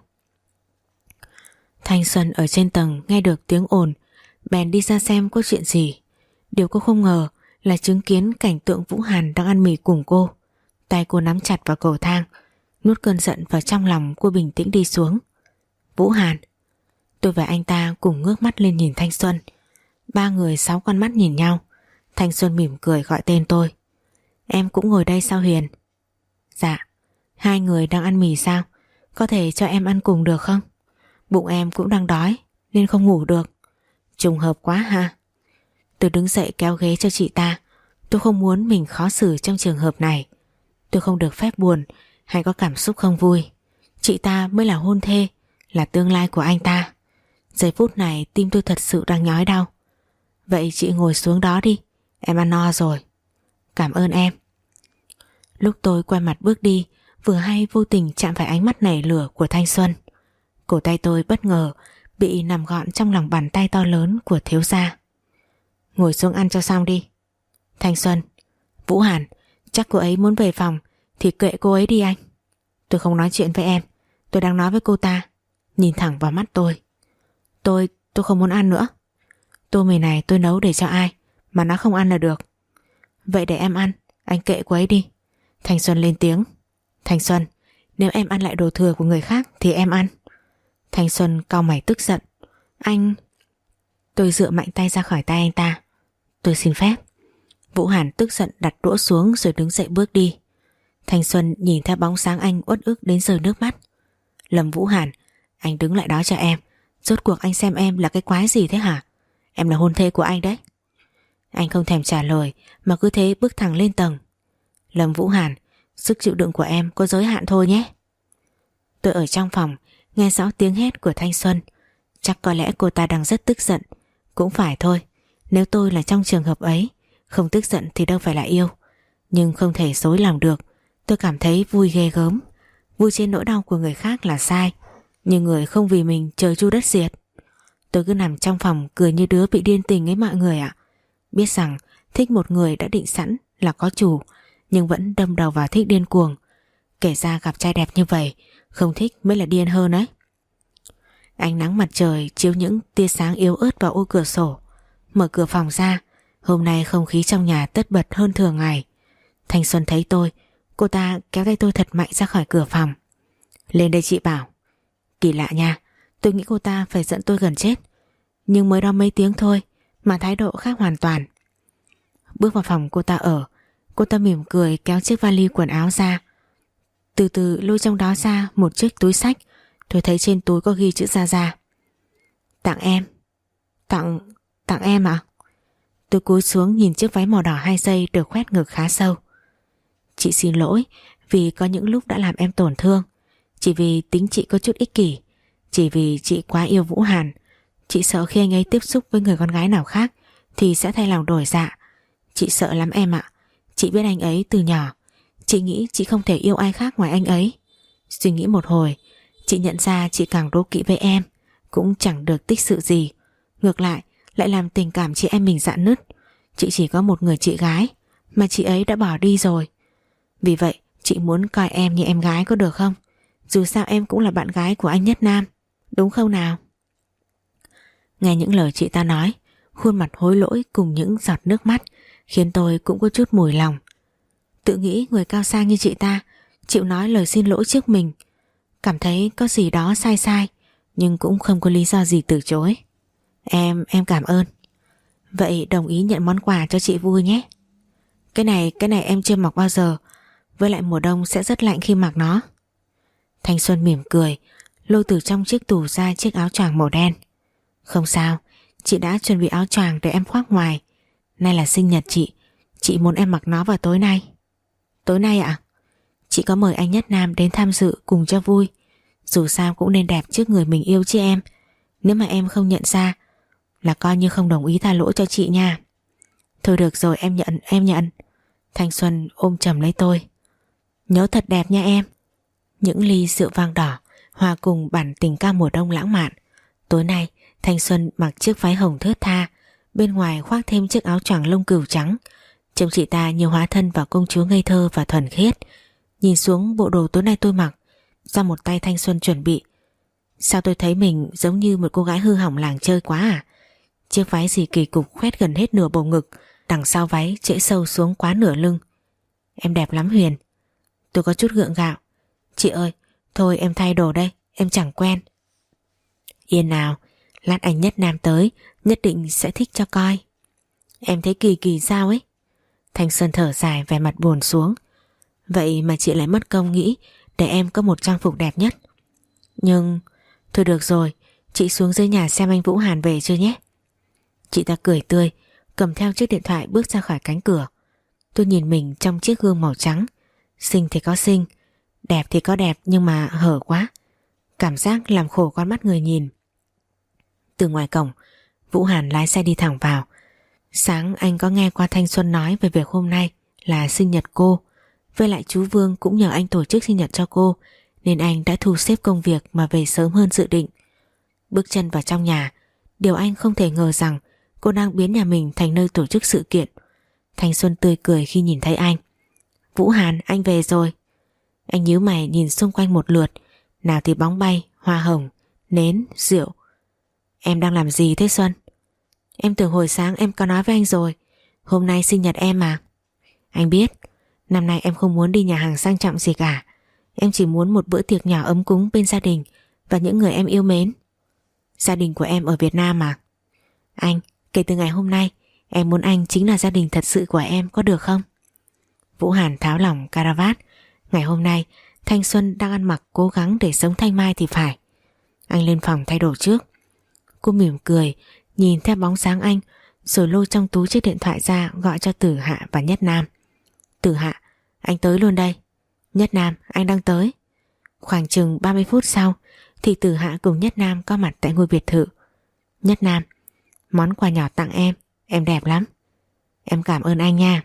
Thanh Xuân ở trên tầng nghe được tiếng ồn, bèn đi ra xem có chuyện gì. Điều cô không ngờ là chứng kiến cảnh tượng Vũ Hàn đang ăn mì cùng cô. Tay cô nắm chặt vào cầu thang, nuốt cơn giận vào trong lòng. Cô bình tĩnh đi xuống. Vũ Hàn. Tôi và anh ta cùng ngước mắt lên nhìn Thanh Xuân. Ba người 6 con mắt nhìn nhau. Thanh Xuân mỉm cười gọi tên tôi. Em cũng ngồi đây sao Huyền? Dạ. Hai người đang ăn mì sao? Có thể cho em ăn cùng được không? Bụng em cũng đang đói nên không ngủ được. Trùng hợp quá ha. Tôi đứng dậy kéo ghế cho chị ta. Tôi không muốn mình khó xử trong trường hợp này. Tôi không được phép buồn hay có cảm xúc không vui. Chị ta mới là hôn thê, là tương lai của anh ta. Giây phút này tim tôi thật sự đang nhói đau. Vậy chị ngồi xuống đó đi, em ăn no rồi. Cảm ơn em. Lúc tôi quay mặt bước đi, vừa hay vô tình chạm phải ánh mắt nảy lửa của Thanh Xuân. Cổ tay tôi bất ngờ bị nằm gọn trong lòng bàn tay to lớn của thiếu gia. Ngồi xuống ăn cho xong đi. Thanh Xuân, Vũ Hàn, chắc cô ấy muốn về phòng thì kệ cô ấy đi anh. Tôi không nói chuyện với em, tôi đang nói với cô ta. Nhìn thẳng vào mắt tôi. Tôi không muốn ăn nữa. Tô mì này tôi nấu để cho ai mà nó không ăn là được. Vậy để em ăn, anh kệ cô ấy đi. Thanh Xuân lên tiếng. Thanh Xuân, nếu em ăn lại đồ thừa của người khác thì em ăn. Thanh Xuân cau mày tức giận. Anh... Tôi dựa mạnh tay ra khỏi tay anh ta. Tôi xin phép. Vũ Hàn tức giận đặt đũa xuống rồi đứng dậy bước đi. Thanh Xuân nhìn theo bóng sáng anh uất ức đến rơi nước mắt. Lâm Vũ Hàn, anh đứng lại đó cho em. Rốt cuộc anh xem em là cái quái gì thế hả? Em là hôn thê của anh đấy. Anh không thèm trả lời mà cứ thế bước thẳng lên tầng. Lâm Vũ Hàn, sức chịu đựng của em có giới hạn thôi nhé. Tôi ở trong phòng nghe rõ tiếng hét của Thanh Xuân. Chắc có lẽ cô ta đang rất tức giận. Cũng phải thôi, nếu tôi là trong trường hợp ấy, không tức giận thì đâu phải là yêu. Nhưng không thể dối lòng được. Tôi cảm thấy vui ghê gớm. Vui trên nỗi đau của người khác là sai, nhưng người không vì mình trời chu đất diệt. Tôi cứ nằm trong phòng cười như đứa bị điên tình ấy mọi người ạ. Biết rằng thích một người đã định sẵn là có chủ, nhưng vẫn đâm đầu vào thích điên cuồng. Kể ra gặp trai đẹp như vậy, không thích mới là điên hơn ấy. Ánh nắng mặt trời chiếu những tia sáng yếu ớt vào ô cửa sổ. Mở cửa phòng ra, hôm nay không khí trong nhà tất bật hơn thường ngày. Thanh Xuân thấy tôi, cô ta kéo tay tôi thật mạnh ra khỏi cửa phòng. Lên đây chị bảo. Kỳ lạ nha, tôi nghĩ cô ta phải giận tôi gần chết. Nhưng mới đó mấy tiếng thôi mà thái độ khác hoàn toàn. Bước vào phòng cô ta ở, cô ta mỉm cười kéo chiếc vali quần áo ra. Từ từ lôi trong đó ra một chiếc túi xách. Tôi thấy trên túi có ghi chữ Gia Gia. Tặng em. Tặng em à? Tôi cúi xuống nhìn chiếc váy màu đỏ 2 giây được khoét ngực khá sâu. Chị xin lỗi vì có những lúc đã làm em tổn thương. Chỉ vì tính chị có chút ích kỷ. Chỉ vì chị quá yêu Vũ Hàn. Chị sợ khi anh ấy tiếp xúc với người con gái nào khác thì sẽ thay lòng đổi dạ. Chị sợ lắm em ạ. Chị biết anh ấy từ nhỏ. Chị nghĩ chị không thể yêu ai khác ngoài anh ấy. Suy nghĩ một hồi, chị nhận ra chị càng đố kỵ với em cũng chẳng được tích sự gì. Ngược lại làm tình cảm chị em mình rạn nứt. Chị chỉ có một người chị gái mà chị ấy đã bỏ đi rồi. Vì vậy chị muốn coi em như em gái có được không? Dù sao em cũng là bạn gái của anh Nhất Nam, đúng không nào? Nghe những lời chị ta nói, khuôn mặt hối lỗi cùng những giọt nước mắt khiến tôi cũng có chút mùi lòng. Tự nghĩ người cao sang như chị ta chịu nói lời xin lỗi trước mình, cảm thấy có gì đó sai sai, nhưng cũng không có lý do gì từ chối. Em cảm ơn. Vậy đồng ý nhận món quà cho chị vui nhé. Cái này em chưa mặc bao giờ, với lại mùa đông sẽ rất lạnh khi mặc nó. Thanh Xuân mỉm cười, lôi từ trong chiếc tủ ra chiếc áo choàng màu đen. Không sao, chị đã chuẩn bị áo choàng để em khoác ngoài. Nay là sinh nhật chị muốn em mặc nó vào tối nay. Tối nay ạ? Chị có mời anh Nhất Nam đến tham dự cùng cho vui. Dù sao cũng nên đẹp trước người mình yêu chứ em. Nếu mà em không nhận ra là coi như không đồng ý tha lỗi cho chị nha. Thôi được rồi, em nhận. Thanh Xuân ôm chầm lấy tôi. Nhớ thật đẹp nha em. Những ly rượu vang đỏ hòa cùng bản tình ca mùa đông lãng mạn. Tối nay Thanh Xuân mặc chiếc váy hồng thướt tha, bên ngoài khoác thêm chiếc áo choàng lông cừu trắng. Trông chị ta như hóa thân vào công chúa ngây thơ và thuần khiết. Nhìn xuống bộ đồ tối nay tôi mặc, do một tay Thanh Xuân chuẩn bị, sao tôi thấy mình giống như một cô gái hư hỏng làng chơi quá à? Chiếc váy gì kỳ cục khoét gần hết nửa bầu ngực, đằng sau váy trễ sâu xuống quá nửa lưng. Em đẹp lắm Huyền. Tôi có chút gượng gạo. Chị ơi, thôi em thay đồ đây, em chẳng quen. Yên nào, lát anh Nhất Nam tới nhất định sẽ thích cho coi. Em thấy kỳ kỳ sao ấy? Thanh Xuân thở dài vẻ mặt buồn xuống. Vậy mà chị lại mất công nghĩ để em có một trang phục đẹp nhất. Nhưng... Thôi được rồi, chị xuống dưới nhà xem anh Vũ Hàn về chưa nhé. Chị ta cười tươi, cầm theo chiếc điện thoại bước ra khỏi cánh cửa. Tôi nhìn mình trong chiếc gương màu trắng. Xinh thì có xinh, đẹp thì có đẹp, nhưng mà hở quá. Cảm giác làm khổ con mắt người nhìn. Từ ngoài cổng, Vũ Hàn lái xe đi thẳng vào. Sáng anh có nghe qua Thanh Xuân nói về việc hôm nay là sinh nhật cô. Với lại chú Vương cũng nhờ anh tổ chức sinh nhật cho cô, nên anh đã thu xếp công việc mà về sớm hơn dự định. Bước chân vào trong nhà, điều anh không thể ngờ rằng cô đang biến nhà mình thành nơi tổ chức sự kiện. Thanh Xuân tươi cười khi nhìn thấy anh. Vũ Hàn, anh về rồi. Anh nhíu mày nhìn xung quanh một lượt, nào thì bóng bay, hoa hồng, nến, rượu. Em đang làm gì thế Xuân? Em tưởng hồi sáng em có nói với anh rồi, hôm nay sinh nhật em mà. Anh biết, năm nay em không muốn đi nhà hàng sang trọng gì cả. Em chỉ muốn một bữa tiệc nhỏ ấm cúng bên gia đình và những người em yêu mến. Gia đình của em ở Việt Nam mà. Anh, kể từ ngày hôm nay, em muốn anh chính là gia đình thật sự của em, có được không? Vũ Hàn tháo lỏng caravat. Ngày hôm nay, Thanh Xuân đang ăn mặc cố gắng để sống thanh mai thì phải. Anh lên phòng thay đồ trước. Cô mỉm cười, nhìn theo bóng dáng anh, rồi lôi trong túi chiếc điện thoại ra gọi cho Tử Hạ và Nhất Nam. Tử Hạ, anh tới luôn đây. Nhất Nam, anh đang tới. Khoảng chừng 30 phút sau thì Tử Hạ cùng Nhất Nam có mặt tại ngôi biệt thự. Nhất Nam, món quà nhỏ tặng em đẹp lắm. Em cảm ơn anh nha.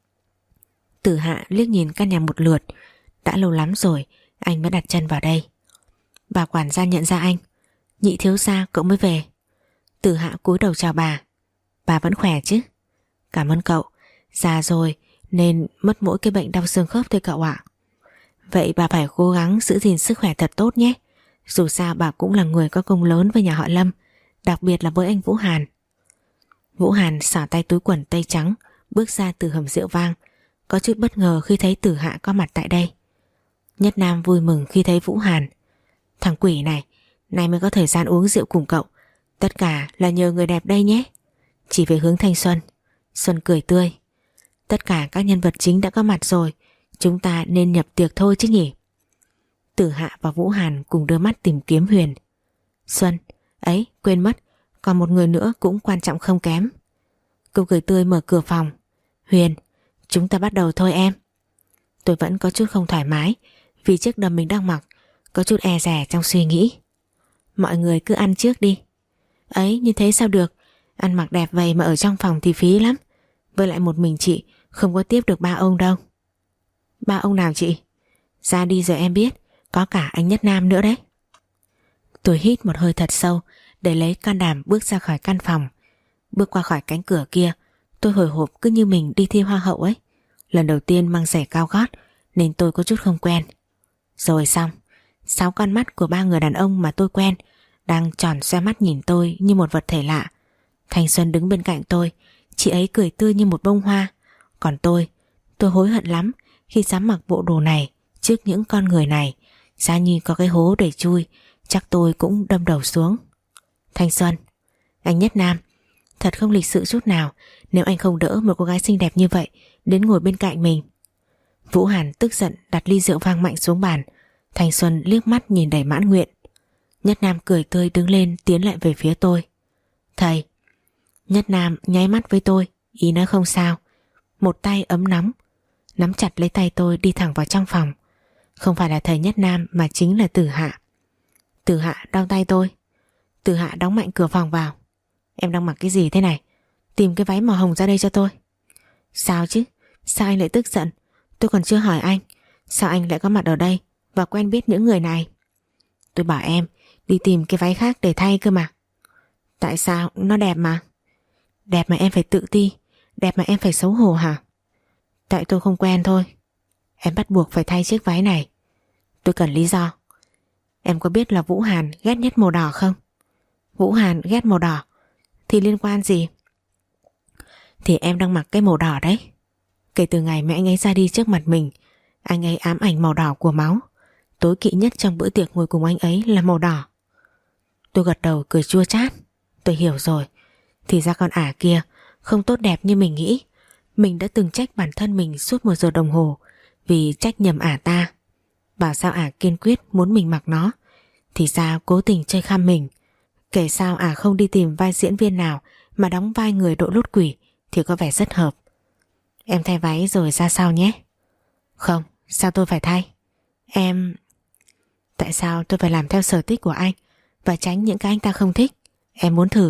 Tử Hạ liếc nhìn căn nhà một lượt. Đã lâu lắm rồi anh mới đặt chân vào đây. Bà quản gia nhận ra anh. Nhị thiếu gia cậu mới về. Tử Hạ cúi đầu chào bà. Bà vẫn khỏe chứ? Cảm ơn cậu. Già rồi nên mất mỗi cái bệnh đau xương khớp thôi cậu ạ. Vậy bà phải cố gắng giữ gìn sức khỏe thật tốt nhé. Dù sao bà cũng là người có công lớn với nhà họ Lâm, đặc biệt là với anh Vũ Hàn. Vũ Hàn xỏ tay túi quần tây trắng, bước ra từ hầm rượu vang, có chút bất ngờ khi thấy Tử Hạ có mặt tại đây. Nhất Nam vui mừng khi thấy Vũ Hàn. Thằng quỷ này, nay mới có thời gian uống rượu cùng cậu. Tất cả là nhờ người đẹp đây nhé. Chỉ về hướng Thanh Xuân. Xuân cười tươi. Tất cả các nhân vật chính đã có mặt rồi, chúng ta nên nhập tiệc thôi chứ nhỉ. Tử Hạ và Vũ Hàn cùng đưa mắt tìm kiếm Huyền. Xuân, ấy quên mất, còn một người nữa cũng quan trọng không kém. Cô cười tươi mở cửa phòng. Huyền, chúng ta bắt đầu thôi em. Tôi vẫn có chút không thoải mái vì chiếc đầm mình đang mặc, có chút e dè trong suy nghĩ. Mọi người cứ ăn trước đi. Ấy như thế sao được, ăn mặc đẹp vậy mà ở trong phòng thì phí lắm. Với lại một mình chị không có tiếp được ba ông đâu. Ba ông nào chị? Ra đi rồi em biết, có cả anh Nhất Nam nữa đấy. Tôi hít một hơi thật sâu để lấy can đảm bước ra khỏi căn phòng. Bước qua khỏi cánh cửa kia, tôi hồi hộp cứ như mình đi thi hoa hậu ấy. Lần đầu tiên mang giày cao gót nên tôi có chút không quen. Rồi xong, 6 con mắt của 3 người đàn ông mà tôi quen đang tròn xoe mắt nhìn tôi như một vật thể lạ. Thanh Xuân đứng bên cạnh tôi, chị ấy cười tươi như một bông hoa. Còn tôi hối hận lắm khi dám mặc bộ đồ này trước những con người này. Giá như có cái hố để chui, chắc tôi cũng đâm đầu xuống. Thanh Xuân, anh Nhất Nam, thật không lịch sự chút nào nếu anh không đỡ một cô gái xinh đẹp như vậy đến ngồi bên cạnh mình. Vũ Hàn tức giận đặt ly rượu vang mạnh xuống bàn. Thanh Xuân liếc mắt nhìn đầy mãn nguyện. Nhất Nam cười tươi đứng lên tiến lại về phía tôi. Thầy. Nhất Nam nháy mắt với tôi, ý nói không sao. Một tay ấm nóng nắm chặt lấy tay tôi đi thẳng vào trong phòng. Không phải là thầy Nhất Nam mà chính là Tử Hạ. Tử Hạ đau tay tôi. Tử Hạ đóng mạnh cửa phòng vào. Em đang mặc cái gì thế này? Tìm cái váy màu hồng ra đây cho tôi. Sao chứ? Sao anh lại tức giận? Tôi còn chưa hỏi anh. Sao anh lại có mặt ở đây và quen biết những người này? Tôi bảo em đi tìm cái váy khác để thay cơ mà. Tại sao? Nó đẹp mà. Đẹp mà em phải tự ti, đẹp mà em phải xấu hổ hả? Tại tôi không quen thôi. Em bắt buộc phải thay chiếc váy này. Tôi cần lý do. Em có biết là Vũ Hàn ghét nhất màu đỏ không? Vũ Hàn ghét màu đỏ thì liên quan gì? Thì em đang mặc cái màu đỏ đấy. Kể từ ngày mẹ anh ấy ra đi trước mặt mình, anh ấy ám ảnh màu đỏ của máu. Tối kỵ nhất trong bữa tiệc ngồi cùng anh ấy là màu đỏ. Tôi gật đầu cười chua chát. Tôi hiểu rồi. Thì ra con ả kia không tốt đẹp như mình nghĩ. Mình đã từng trách bản thân mình suốt 1 giờ đồng hồ vì trách nhầm ả ta. Bảo sao ả kiên quyết muốn mình mặc nó, thì ra cố tình chơi khăm mình. Kể sao ả không đi tìm vai diễn viên nào mà đóng vai người đội lốt quỷ thì có vẻ rất hợp. Em thay váy rồi ra sao nhé? Không, sao tôi phải thay? Em... Tại sao tôi phải làm theo sở thích của anh và tránh những cái anh ta không thích? Em muốn thử.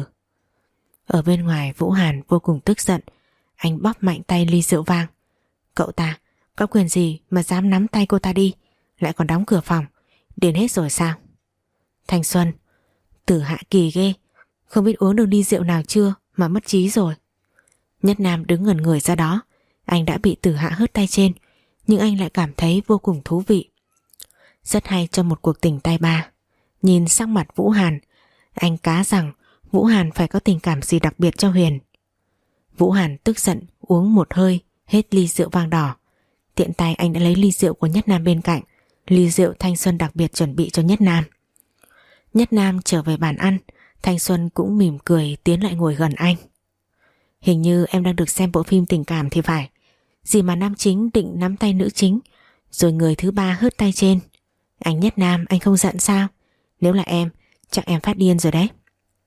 Ở bên ngoài Vũ Hàn vô cùng tức giận. Anh bóp mạnh tay ly rượu vang. Cậu ta có quyền gì mà dám nắm tay cô ta đi, lại còn đóng cửa phòng? Điên hết rồi sao? Thanh Xuân, Tử Hạ kỳ ghê, không biết uống được ly rượu nào chưa mà mất trí rồi. Nhất Nam đứng ngẩn người ra đó. Anh đã bị Tử Hạ hớt tay trên, nhưng anh lại cảm thấy vô cùng thú vị. Rất hay cho một cuộc tình tay ba. Nhìn sắc mặt Vũ Hàn, anh cá rằng Vũ Hàn phải có tình cảm gì đặc biệt cho Huyền. Vũ Hàn tức giận uống một hơi hết ly rượu vang đỏ. Tiện tay anh đã lấy ly rượu của Nhất Nam bên cạnh, ly rượu Thanh Xuân đặc biệt chuẩn bị cho Nhất Nam. Nhất Nam trở về bàn ăn, Thanh Xuân cũng mỉm cười tiến lại ngồi gần anh. Hình như em đang được xem bộ phim tình cảm thì phải. Gì mà nam chính định nắm tay nữ chính, rồi người thứ ba hớt tay trên. Anh Nhất Nam, anh không giận sao? Nếu là em, chắc em phát điên rồi đấy.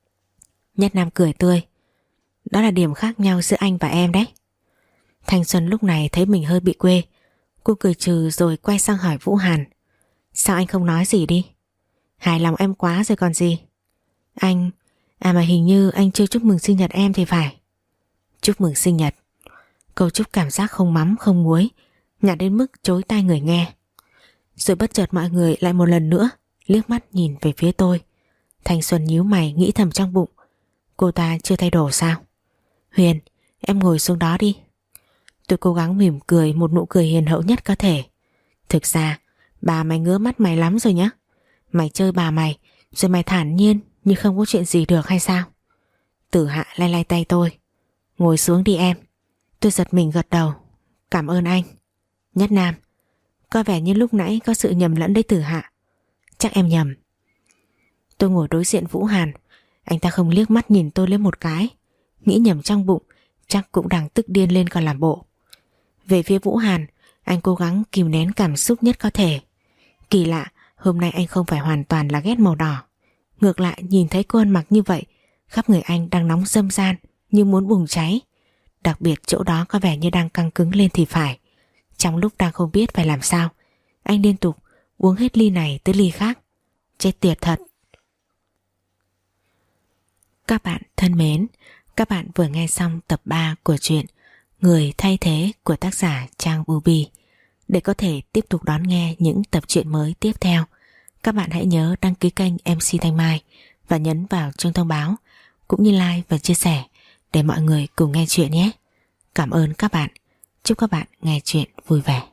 Nhất Nam cười tươi. Đó là điểm khác nhau giữa anh và em đấy. Thanh Xuân lúc này thấy mình hơi bị quê. Cô cười trừ rồi quay sang hỏi Vũ Hàn. Sao anh không nói gì đi? Hài lòng em quá rồi còn gì. Anh... mà hình như anh chưa chúc mừng sinh nhật em thì phải. Chúc mừng sinh nhật. Câu chúc cảm giác không mắm không muối, nhạt đến mức chối tai người nghe. Rồi bất chợt mọi người lại một lần nữa liếc mắt nhìn về phía tôi. Thanh Xuân nhíu mày nghĩ thầm trong bụng. Cô ta chưa thay đồ sao? Huyền, em ngồi xuống đó đi. Tôi cố gắng mỉm cười một nụ cười hiền hậu nhất có thể. Thực ra bà mày ngứa mắt mày lắm rồi nhá. Mày chơi bà mày rồi mày thản nhiên như không có chuyện gì được hay sao? Tử Hạ lay lay tay tôi. Ngồi xuống đi em. Tôi giật mình gật đầu. Cảm ơn anh. Nhất Nam, có vẻ như lúc nãy có sự nhầm lẫn đấy Tử Hạ. Chắc em nhầm. Tôi ngồi đối diện Vũ Hàn. Anh ta không liếc mắt nhìn tôi lên một cái. Nghĩ nhầm trong bụng, chắc cũng đang tức điên lên còn làm bộ. Về phía Vũ Hàn, anh cố gắng kìm nén cảm xúc nhất có thể. Kỳ lạ, hôm nay anh không phải hoàn toàn là ghét màu đỏ. Ngược lại nhìn thấy cô ăn mặc như vậy, khắp người anh đang nóng râm ran như muốn bùng cháy. Đặc biệt chỗ đó có vẻ như đang căng cứng lên thì phải. Trong lúc đang không biết phải làm sao, anh liên tục uống hết ly này tới ly khác. Chết tiệt thật. Các bạn thân mến, các bạn vừa nghe xong tập 3 của truyện Người thay thế của tác giả Trang Bubi. Để có thể tiếp tục đón nghe những tập truyện mới tiếp theo, các bạn hãy nhớ đăng ký kênh MC Thanh Mai và nhấn vào chuông thông báo, cũng như like và chia sẻ để mọi người cùng nghe chuyện nhé. Cảm ơn các bạn. Chúc các bạn nghe chuyện vui vẻ.